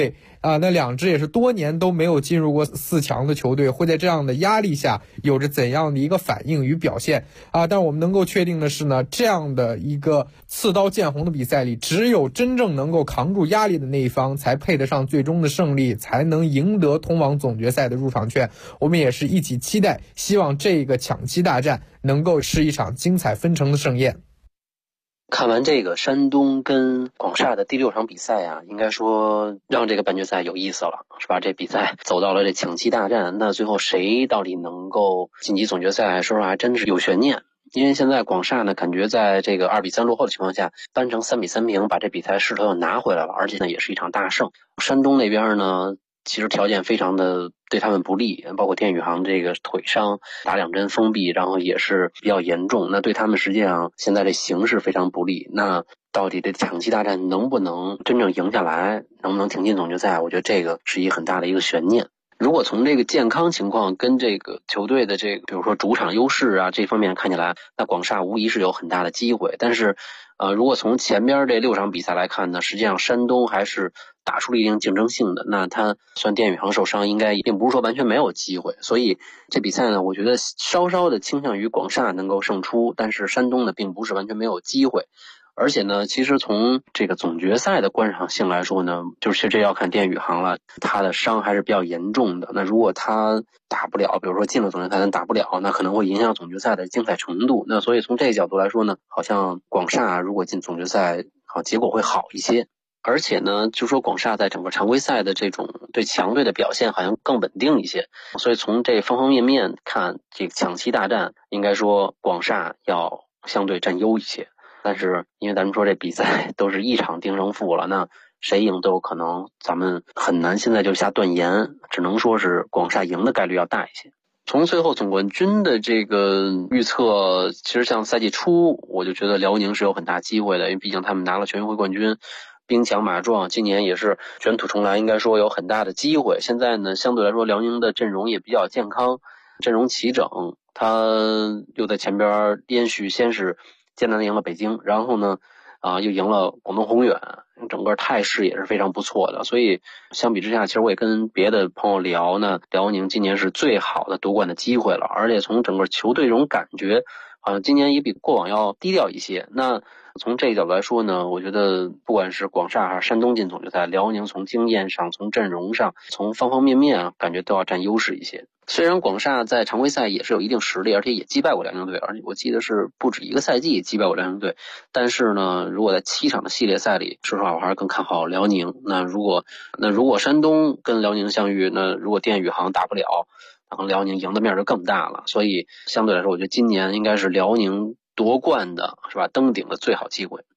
那两支也是多年都没有进入过4强的球队，会在这样的压力下有着怎样的一个反应与表现但是我们能够确定的是呢，这样的一个刺刀见红的比赛里，只有真正能够扛住压力的那一方才配得上最终的胜利，才能赢得通往总决赛的入场券。我们也是一起期待，希望这个抢七大战能够是一场精彩纷呈的盛宴。 看完这个山东跟广厦的第6场比赛啊，应该说让这个半决赛有意思了，是吧？这比赛走到了这抢七大战，那最后谁到底能够晋级总决赛，说实话还真是有悬念。因为现在广厦呢，感觉在这个2比3落后的情况下，扳成3比3平，把这比赛势头又拿回来了，而且呢也是一场大胜。山东那边呢，其实条件非常的对他们不利，包括天宇航这个腿伤打2针封闭，然后也是比较严重，那对他们实际上现在这形势非常不利。那到底这抢七大战能不能真正赢下来，能不能挺进总决赛，我觉得这个是一个很大的一个悬念。如果从这个健康情况跟这个球队的这个比如说主场优势啊这方面看起来，那广厦无疑是有很大的机会。但是如果从前边这6场比赛来看呢，实际上山东还是打出了一定竞争性的，那他算电宇航受伤应该并不是说完全没有机会，所以这比赛呢，我觉得稍稍的倾向于广厦能够胜出，但是山东呢并不是完全没有机会。而且呢，其实从这个总决赛的观赏性来说呢，就是这要看电宇航了，他的伤还是比较严重的。那如果他打不了，比如说进了总决赛但打不了，那可能会影响总决赛的精彩程度。那所以从这个角度来说呢，好像广厦如果进总决赛，结果会好一些。而且呢，就说广厦在整个常规赛的这种对强队的表现好像更稳定一些，所以从这方方面面看，这个抢七大战应该说广厦要相对占优一些。但是因为咱们说这比赛都是一场定胜负了，那谁赢都有可能，咱们很难现在就下断言，只能说是广厦赢的概率要大一些。从最后总冠军的这个预测，其实像赛季初我就觉得辽宁是有很大机会的，因为毕竟他们拿了全运会冠军，兵强马壮，今年也是卷土重来，应该说有很大的机会。现在呢，相对来说辽宁的阵容也比较健康，阵容齐整，他又在前边连续先是艰难的赢了北京，然后呢又赢了广东宏远，整个态势也是非常不错的。所以相比之下，其实我也跟别的朋友聊呢，辽宁今年是最好的夺冠的机会了，而且从整个球队这种感觉好像今年也比过往要低调一些。那从这个角度来说呢，我觉得不管是广厦还是山东进总决赛，辽宁从经验上，从阵容上，从方方面面感觉都要占优势一些。虽然广厦在常规赛也是有一定实力，而且也击败过辽宁队，而且我记得是不止一个赛季击败过辽宁队，但是呢，如果在7场的系列赛里，说实话我还是更看好辽宁。那如果山东跟辽宁相遇，那如果电宇航打不了，然后辽宁赢的面就更大了。所以相对来说，我觉得今年应该是辽宁夺冠的，是吧？登顶的最好机会。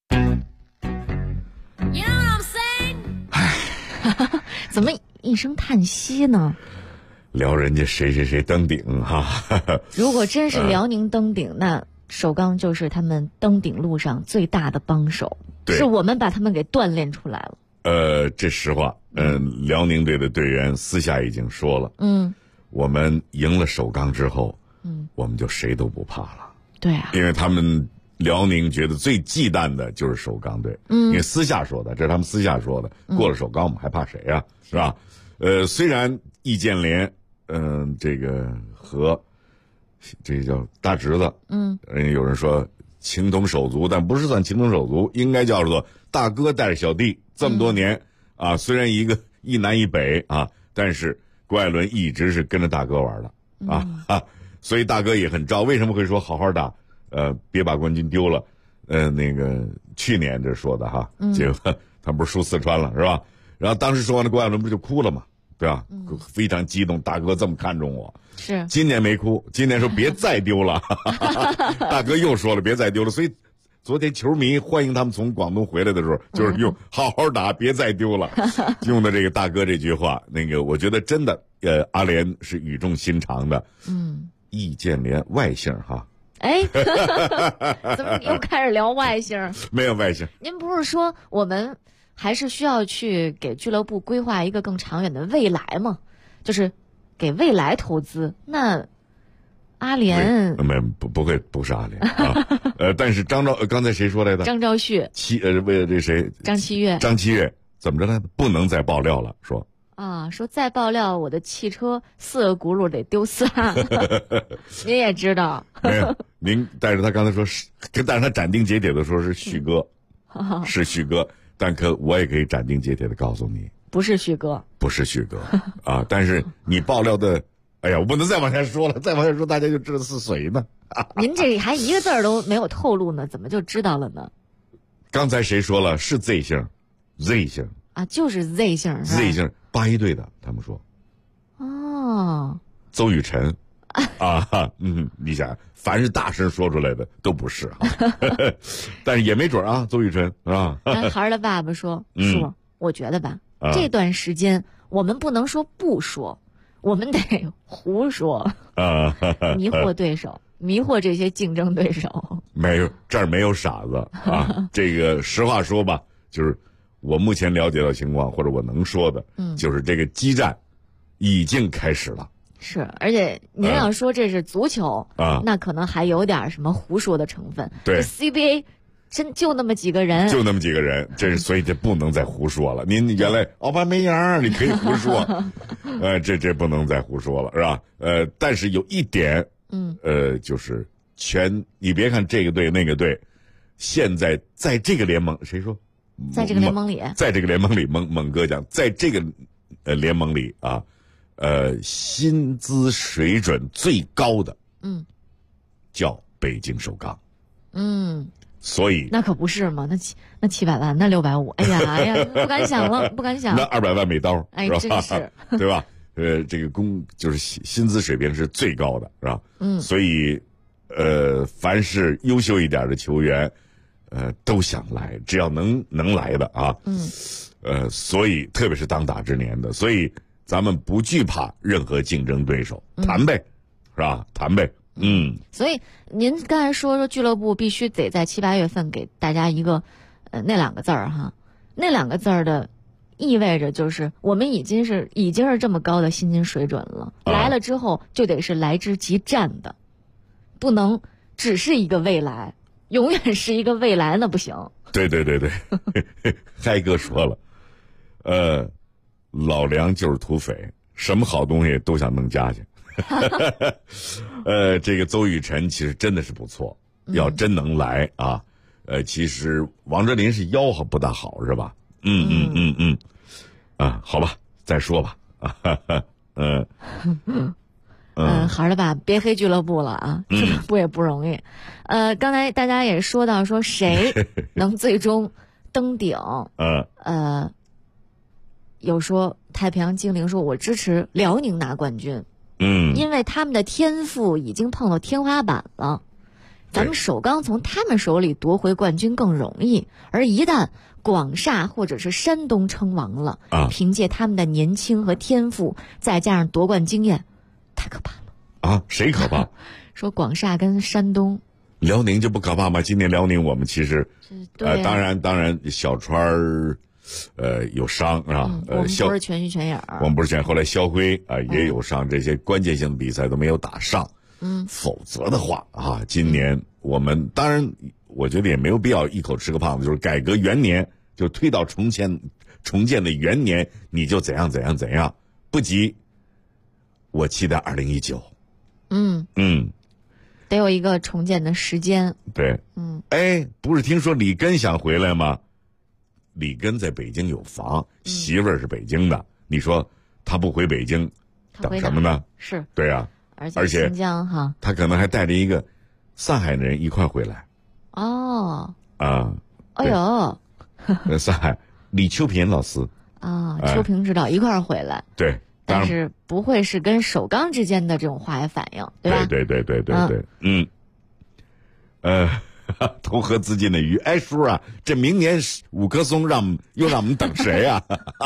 怎么一声叹息呢？ 聊人家谁谁谁登顶哈。 如果真是辽宁登顶，那首钢就是他们登顶路上最大的帮手，是我们把他们给锻炼出来了。 这实话，辽宁队的队员私下已经说了，我们赢了首钢之后，我们就谁都不怕了。 对啊， 因为他们辽宁觉得最忌惮的就是首钢队，因为私下说的，这是他们私下说的，过了首钢我们还怕谁啊？是吧？虽然易建联，这个和这叫大侄子，有人说情同手足，但不是算情同手足，应该叫做大哥带着小弟这么多年啊，虽然一南一北啊，但是郭艾伦一直是跟着大哥玩的所以大哥也很照。为什么会说好好打？别把冠军丢了。那个去年这说的哈，结果他不是输四川了是吧？然后当时说完了，郭艾伦不就哭了吗？对吧？非常激动，大哥这么看重我。 是。今年没哭，今年说别再丢了。大哥又说了别再丢了，所以昨天球迷欢迎他们从广东回来的时候，就是用好好打，别再丢了，用的这个大哥这句话。那个我觉得真的，阿联是语重心长的。易建联外姓哈。 怎么又开始聊外姓？ 没有外姓。 您不是说我们还是需要去给俱乐部规划一个更长远的未来吗？就是给未来投资。那阿联不会，不是阿联但是刚才谁说来的？ 张昭旭。 为了这谁？ 张七岳。 怎么着来的？不能再爆料了，说再爆料我的汽车4个轱辘得丢3。您也知道。 没有，但是他刚才说是，但是他斩钉截铁的说是旭哥，是旭哥，但我也可以斩钉截铁的告诉你， 不是旭哥， 不是旭哥啊！但是你爆料的，哎呀，我不能再往下说了，再往下说大家就知道是谁呢。 您这还一个字儿都没有透露呢，怎么就知道了呢？ 刚才谁说了是 Z 姓 ，Z 姓啊，就是 Z 姓 ，Z 姓81队的，他们说。 哦， 邹雨辰啊，你想，凡是大声说出来的都不是但是也没准啊，邹雨辰是吧？ 孩儿的爸爸说，我觉得吧，这段时间我们不能说不说，我们得胡说迷惑对手，迷惑这些竞争对手。 没有，这儿没有傻子啊。这个实话说吧，就是我目前了解到情况，或者我能说的，就是这个激战已经开始了。 是，而且您要说这是足球那可能还有点什么胡说的成分。 对 ，CBA 真就那么几个人， 所以这不能再胡说了。您原来奥巴梅扬你可以胡说，这不能再胡说了，是吧？但是有一点，就是你别看这个队那个队，现在在这个联盟，谁说？ 在这个联盟里， 在这个联盟里，猛哥讲，在这个联盟里啊，薪资水准最高的，叫北京首钢，所以那可不是嘛，那700万，那650，哎呀，不敢想了，不敢想。 那200万美刀， 哎， 是吧？ 真是， 对吧？这个就是薪资水平是最高的，是吧？所以，凡是优秀一点的球员，都想来，只要能来的啊，所以特别是当打之年的，所以咱们不惧怕任何竞争对手，谈呗，是吧？谈呗。 所以您刚才说俱乐部必须得在7、8月份给大家一个那2个字儿哈，那2个字儿的意味着就是我们已经是这么高的薪金水准了，来了之后就得是来之即战的，不能只是一个未来，永远是一个未来那不行。 对，嗨哥说了，老梁就是土匪，什么好东西都想弄家去。这个邹雨辰其实真的是不错，要真能来啊，其实王哲林是腰不大好是吧？好吧，再说吧。 孩儿的吧，别黑俱乐部了啊，俱乐部也不容易。刚才大家也说到说谁能最终登顶，有说太平洋精灵说我支持辽宁拿冠军。因为他们的天赋已经碰到天花板了，咱们首钢从他们手里夺回冠军更容易，而一旦广厦或者是山东称王了，凭借他们的年轻和天赋，再加上夺冠经验，太可怕了啊！谁可怕？ 说广厦跟山东， 辽宁就不可怕吗？今年辽宁我们其实，当然小川儿。有伤是吧？ 我们不是全虚全眼儿， 我们不是后来肖辉也有伤，这些关键性的比赛都没有打上。否则的话啊，今年我们当然，我觉得也没有必要一口吃个胖子，就是改革元年就推到重建的元年，你就怎样，不急。我期待2019。 得有一个重建的时间。 对，不是听说李根想回来吗？李根在北京有房，媳妇儿是北京的，你说他不回北京，等什么呢？ 是， 对啊， 而且新疆哈， 他可能还带着一个上海人一块回来。 哎呦， 上海李秋平老师秋平指导一块回来。 对， 但是不会是跟首钢之间的这种化学反应，对吧？ 对，投河自尽的鱼，叔啊，这明年5棵松又让我们等谁啊？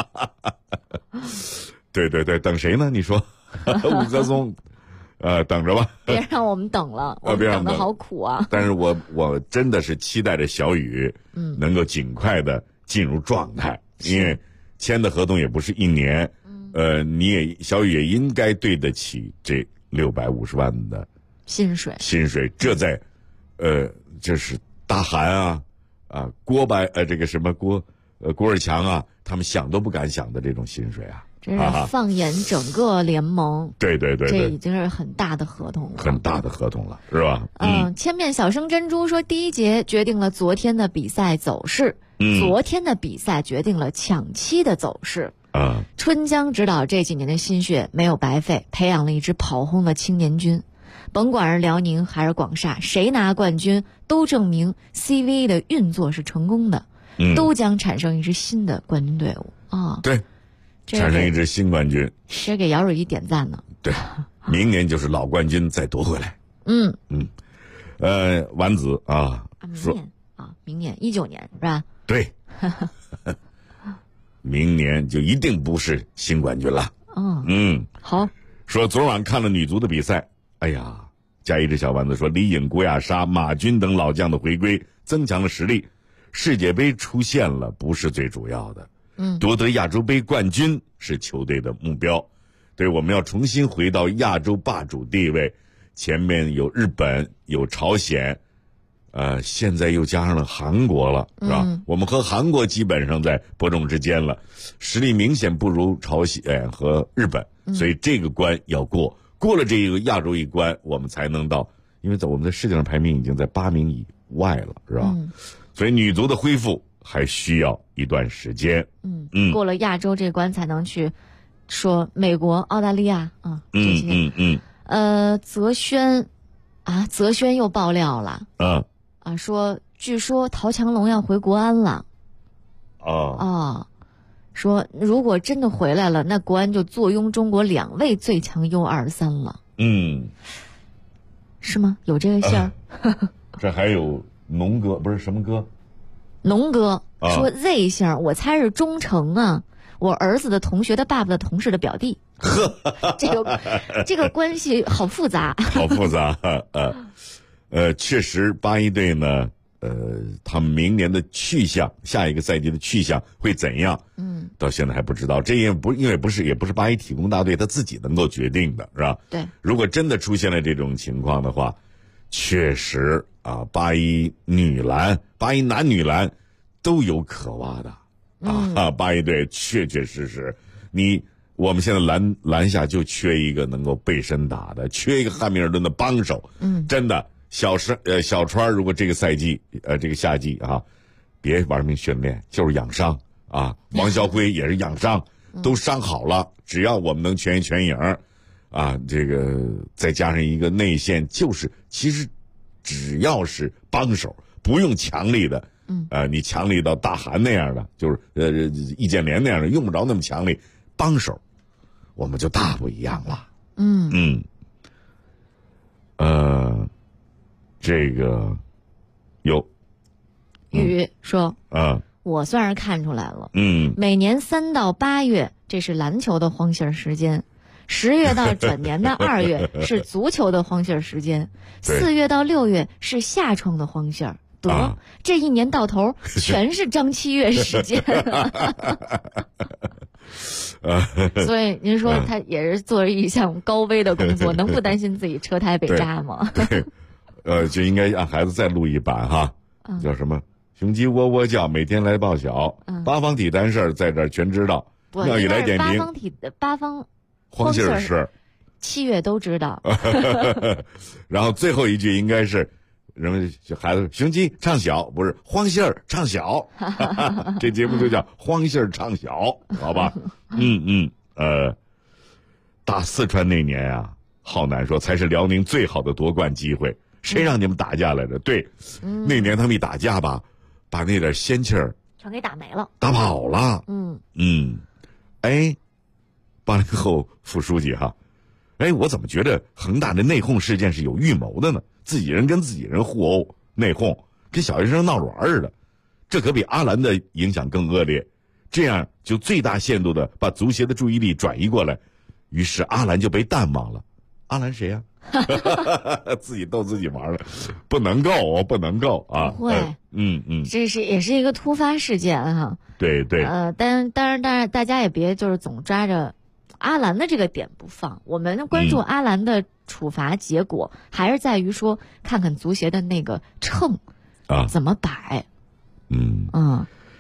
对，等谁呢？你说5棵松，等着吧， 别让我们等了，我们等的好苦啊！ 但是我真的是期待着小雨，能够尽快的进入状态，因为签的合同也不是1年，小雨也应该对得起这650万的薪水， 这在这是大韩郭白这个什么郭尔强啊，他们想都不敢想的这种薪水啊。 这是放眼整个联盟， 对， 这已经是很大的合同了， 很大的合同了，是吧？ 千面小生珍珠说，第一节决定了昨天的比赛走势，昨天的比赛决定了抢七的走势。春江指导这几年的心血没有白费，培养了一支跑轰的青年军。甭管是辽宁还是广厦，谁拿冠军都证明 CBA 的运作是成功的，都将产生一支新的冠军队伍啊！ 对。产生一支新冠军， 是给姚若怡点赞呢。 对，明年就是老冠军再夺回来。丸子啊， 明年19年是吧？ 对，明年就一定不是新冠军了。 好。 说昨晚看了女足的比赛，哎呀，加一只小丸子说，李颖、郭亚莎、马军等老将的回归，增强了实力。世界杯出现了，不是最主要的。夺得亚洲杯冠军是球队的目标，对，我们要重新回到亚洲霸主地位。前面有日本，有朝鲜，现在又加上了韩国了，是吧？我们和韩国基本上在伯仲之间了，实力明显不如朝鲜和日本，所以这个关要过，过了这个亚洲一关，我们才能到，因为我们在世界上排名已经在8名以外了，是吧？所以女足的恢复还需要一段时间。 过了亚洲这关才能去说美国、澳大利亚啊。泽轩又爆料了。说据说陶强龙要回国安了。说如果真的回来了，那国安就坐拥中国2位最强 U23了。是吗？有这个信儿？ 这还有农哥，不是什么哥？ 农哥说 Z 姓，我猜是忠诚啊，我儿子的同学的爸爸的同事的表弟。这个关系好复杂， 好复杂。确实81队呢，他们明年的去向，下一个赛季的去向会怎样？到现在还不知道。这也不是81体工大队他自己能够决定的，是吧？ 对。 如果真的出现了这种情况的话，确实啊，81女篮、81男女篮都有可挖的81队确实，我们现在篮下就缺一个能够背身打的，缺一个汉密尔顿的帮手。真的，小川如果这个赛季这个夏季啊，别玩命训练，就是养伤啊。王晓辉也是养伤，都伤好了，只要我们能全赢啊，这个再加上一个内线，其实只要是帮手，不用强力的。你强力到大韩那样的，就是易建联那样的，用不着那么强力，帮手我们就大不一样了。这个有雨说我算是看出来了。每年3到8月这是篮球的荒信儿时间，10月到转年的2月是足球的荒信儿时间，4月到6月是夏窗的荒信儿。这一年到头全是张7月时间。所以您说他也是做了一项高危的工作，能不担心自己车胎被扎吗？ 对，就应该让孩子再录一版哈，叫什么雄鸡喔喔叫，每天来报晓，八方体坛事儿在这儿全知道，妙语来点评， 八方荒信儿事 7月都知道。 然后最后一句应该是人们孩子雄鸡唱小，不是荒信儿唱小。这节目就叫荒信儿唱小，好吧？打四川那年啊，浩南说才是辽宁最好的夺冠机会，谁让你们打架来着？对，那年他们一打架吧，把那点仙气儿全给打没了， 打跑了。80后副书记哈，我怎么觉得恒大的内讧事件是有预谋的呢？自己人跟自己人互殴内讧，跟小学生闹着玩似的，这可比阿兰的影响更恶劣。这样就最大限度的把足协的注意力转移过来，于是阿兰就被淡忘了。阿兰谁呀？自己逗自己玩了，不能够啊！ 不会，这也是一个突发事件哈。 对， 当然，大家也别就是总抓着阿兰的这个点不放，我们关注阿兰的处罚结果，还是在于说看看足协的那个秤怎么摆。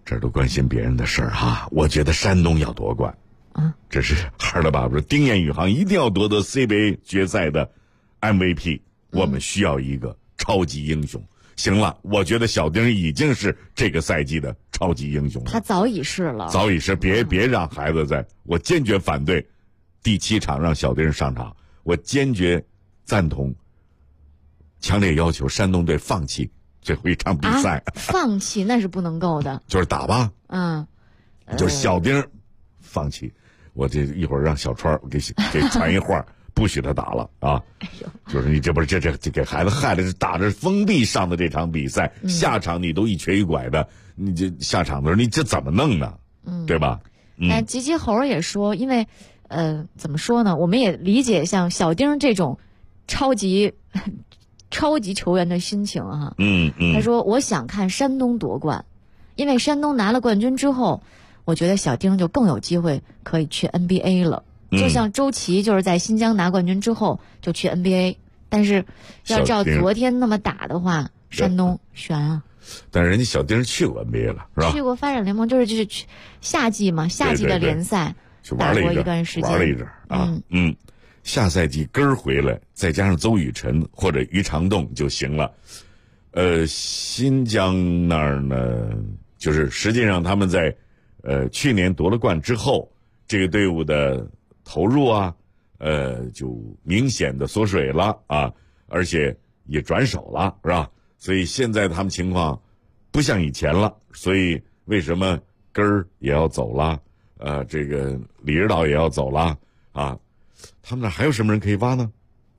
这都关心别人的事儿哈。我觉得山东要夺冠，这是孩儿的爸爸说，丁彦雨航一定要夺得 CBA 决赛的 MVP，我们需要一个超级英雄。行了，我觉得小丁已经是这个赛季的超级英雄了。 他早已是了， 早已是。别让孩子在，我坚决反对第7场让小丁上场，我坚决赞同，强烈要求山东队放弃最后一场比赛。 放弃那是不能够的， 就是打吧。就是小丁放弃。我这一会儿让小川给传一话。不许他打了啊！就是你这不是这给孩子害的，是打着封闭上的这场比赛，下场你都一瘸一拐的，你这下场的时候你这怎么弄呢？对吧？ 吉吉猴也说，因为怎么说呢？我们也理解像小丁这种超级球员的心情哈。他说我想看山东夺冠，因为山东拿了冠军之后，我觉得小丁就更有机会可以去 NBA 了。就像周琦就是在新疆拿冠军之后就去 NBA， 但是要照昨天那么打的话，山东悬啊。 但是人家小丁去过 NBA 了，是吧？ 去过发展联盟，就是去夏季嘛，夏季的联赛打过一段时间， 玩了一阵啊。下赛季根儿回来，再加上邹宇辰或者于长栋就行了。新疆那儿呢，就是实际上他们在去年夺了冠之后，这个队伍的投入啊，就明显的缩水了啊，而且也转手了，是吧？所以现在他们情况不像以前了，所以为什么根儿也要走了？这个李指导也要走了啊？他们那还有什么人可以挖呢？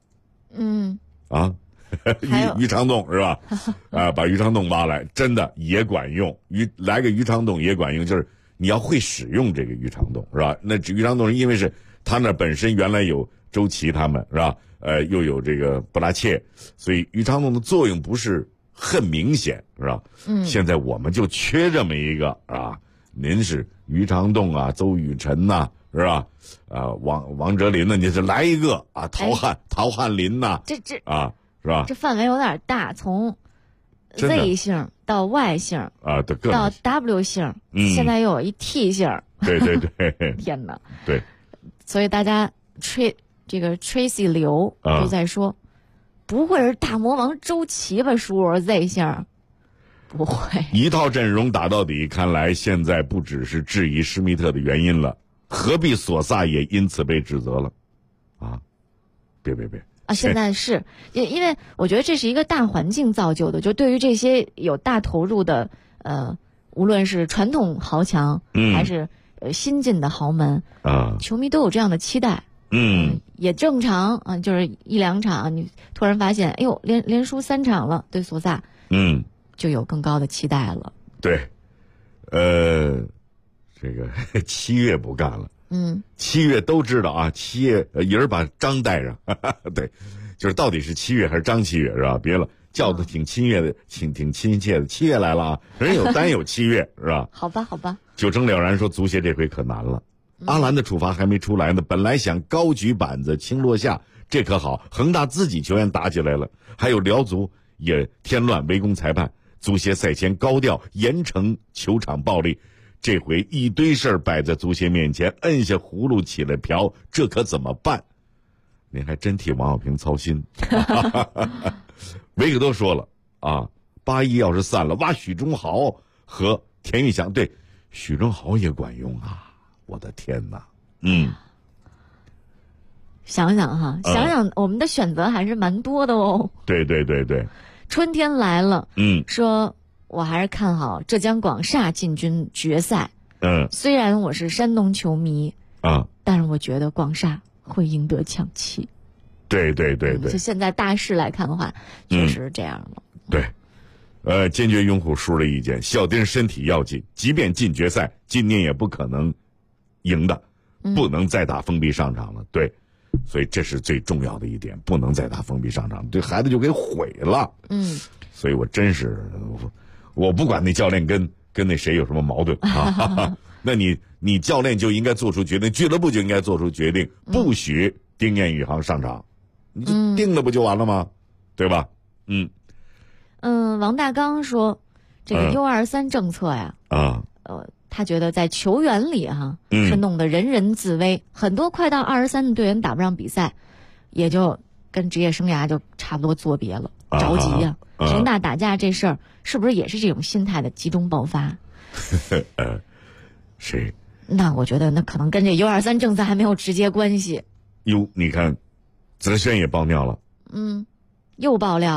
于长栋是吧？把于长栋挖来，真的也管用。来个于长栋也管用，就是你要会使用这个于长栋，是吧？那于长栋因为是他那本身原来有周琦他们，是吧？又有这个布拉切，所以于长栋的作用不是很明显，是吧？现在我们就缺这么一个啊。您是于长栋啊，邹宇辰呐，是吧？王哲林呢？你是来一个啊？陶汉林呐？ 这啊，是吧？ 这范围有点大，从 Z 姓到 Y 姓啊， 到 W 姓，现在又有一 T 姓。 对， 天哪！ 对， 所以大家Tracy 刘就在说，不会是大魔王周琦吧？叔 Z 姓。不会， 一套阵容打到底，看来现在不只是质疑施密特的原因了，何必索萨也因此被指责了？啊，别啊！现在是因为我觉得这是一个大环境造就的，就对于这些有大投入的无论是传统豪强，还是新进的豪门啊， 球迷都有这样的期待。也正常啊，就是一两场你突然发现，哎呦，连输3场了，对索萨，就有更高的期待了。 对，这个7月不干了。7月都知道啊，7月一人把张带上，对，就是到底是7月还是张7月是吧？别了，叫的挺亲切的，挺亲切的。7月来了啊，人有单有7月是吧？ 好吧。 九成了然说，足协这回可难了。阿兰的处罚还没出来呢，本来想高举板子轻落下，这可好，恒大自己球员打起来了，还有辽足也添乱围攻裁判。足协赛前高调严惩球场暴力，这回一堆事儿摆在足协面前，摁下葫芦起来瓢，这可怎么办？您还真替王小平操心。维克多说了啊，81要是散了，挖许忠豪和田玉祥，对，许忠豪也管用啊！我的天哪， 想想我们的选择还是蛮多的哦。 对。 春天来了，说我还是看好浙江广厦进军决赛。虽然我是山东球迷啊， 但是我觉得广厦会赢得抢七。 对。 就现在大势来看的话，确实这样了。 对，坚决拥护叔的意见，小丁身体要紧，即便进决赛，今年也不可能赢的，不能再打封闭上场了。对。所以这是最重要的一点，不能再打封闭上场，对孩子就给毁了。所以我真是，我不管那教练跟那谁有什么矛盾啊，那你教练就应该做出决定，俱乐部就应该做出决定，不许丁彦雨航上场，你就定了不就完了吗？对吧？ 王大刚说，这个 U23 政策呀， 他觉得在球员里是弄得人人自危，很多快到23的队员打不上比赛，也就跟职业生涯就差不多作别了，着急呀。人大打架这事儿是不是也是这种心态的集中爆发？ 是。 那我觉得那可能跟这U23政策还没有直接关系。 哟，你看，泽轩也爆料了。 又爆料。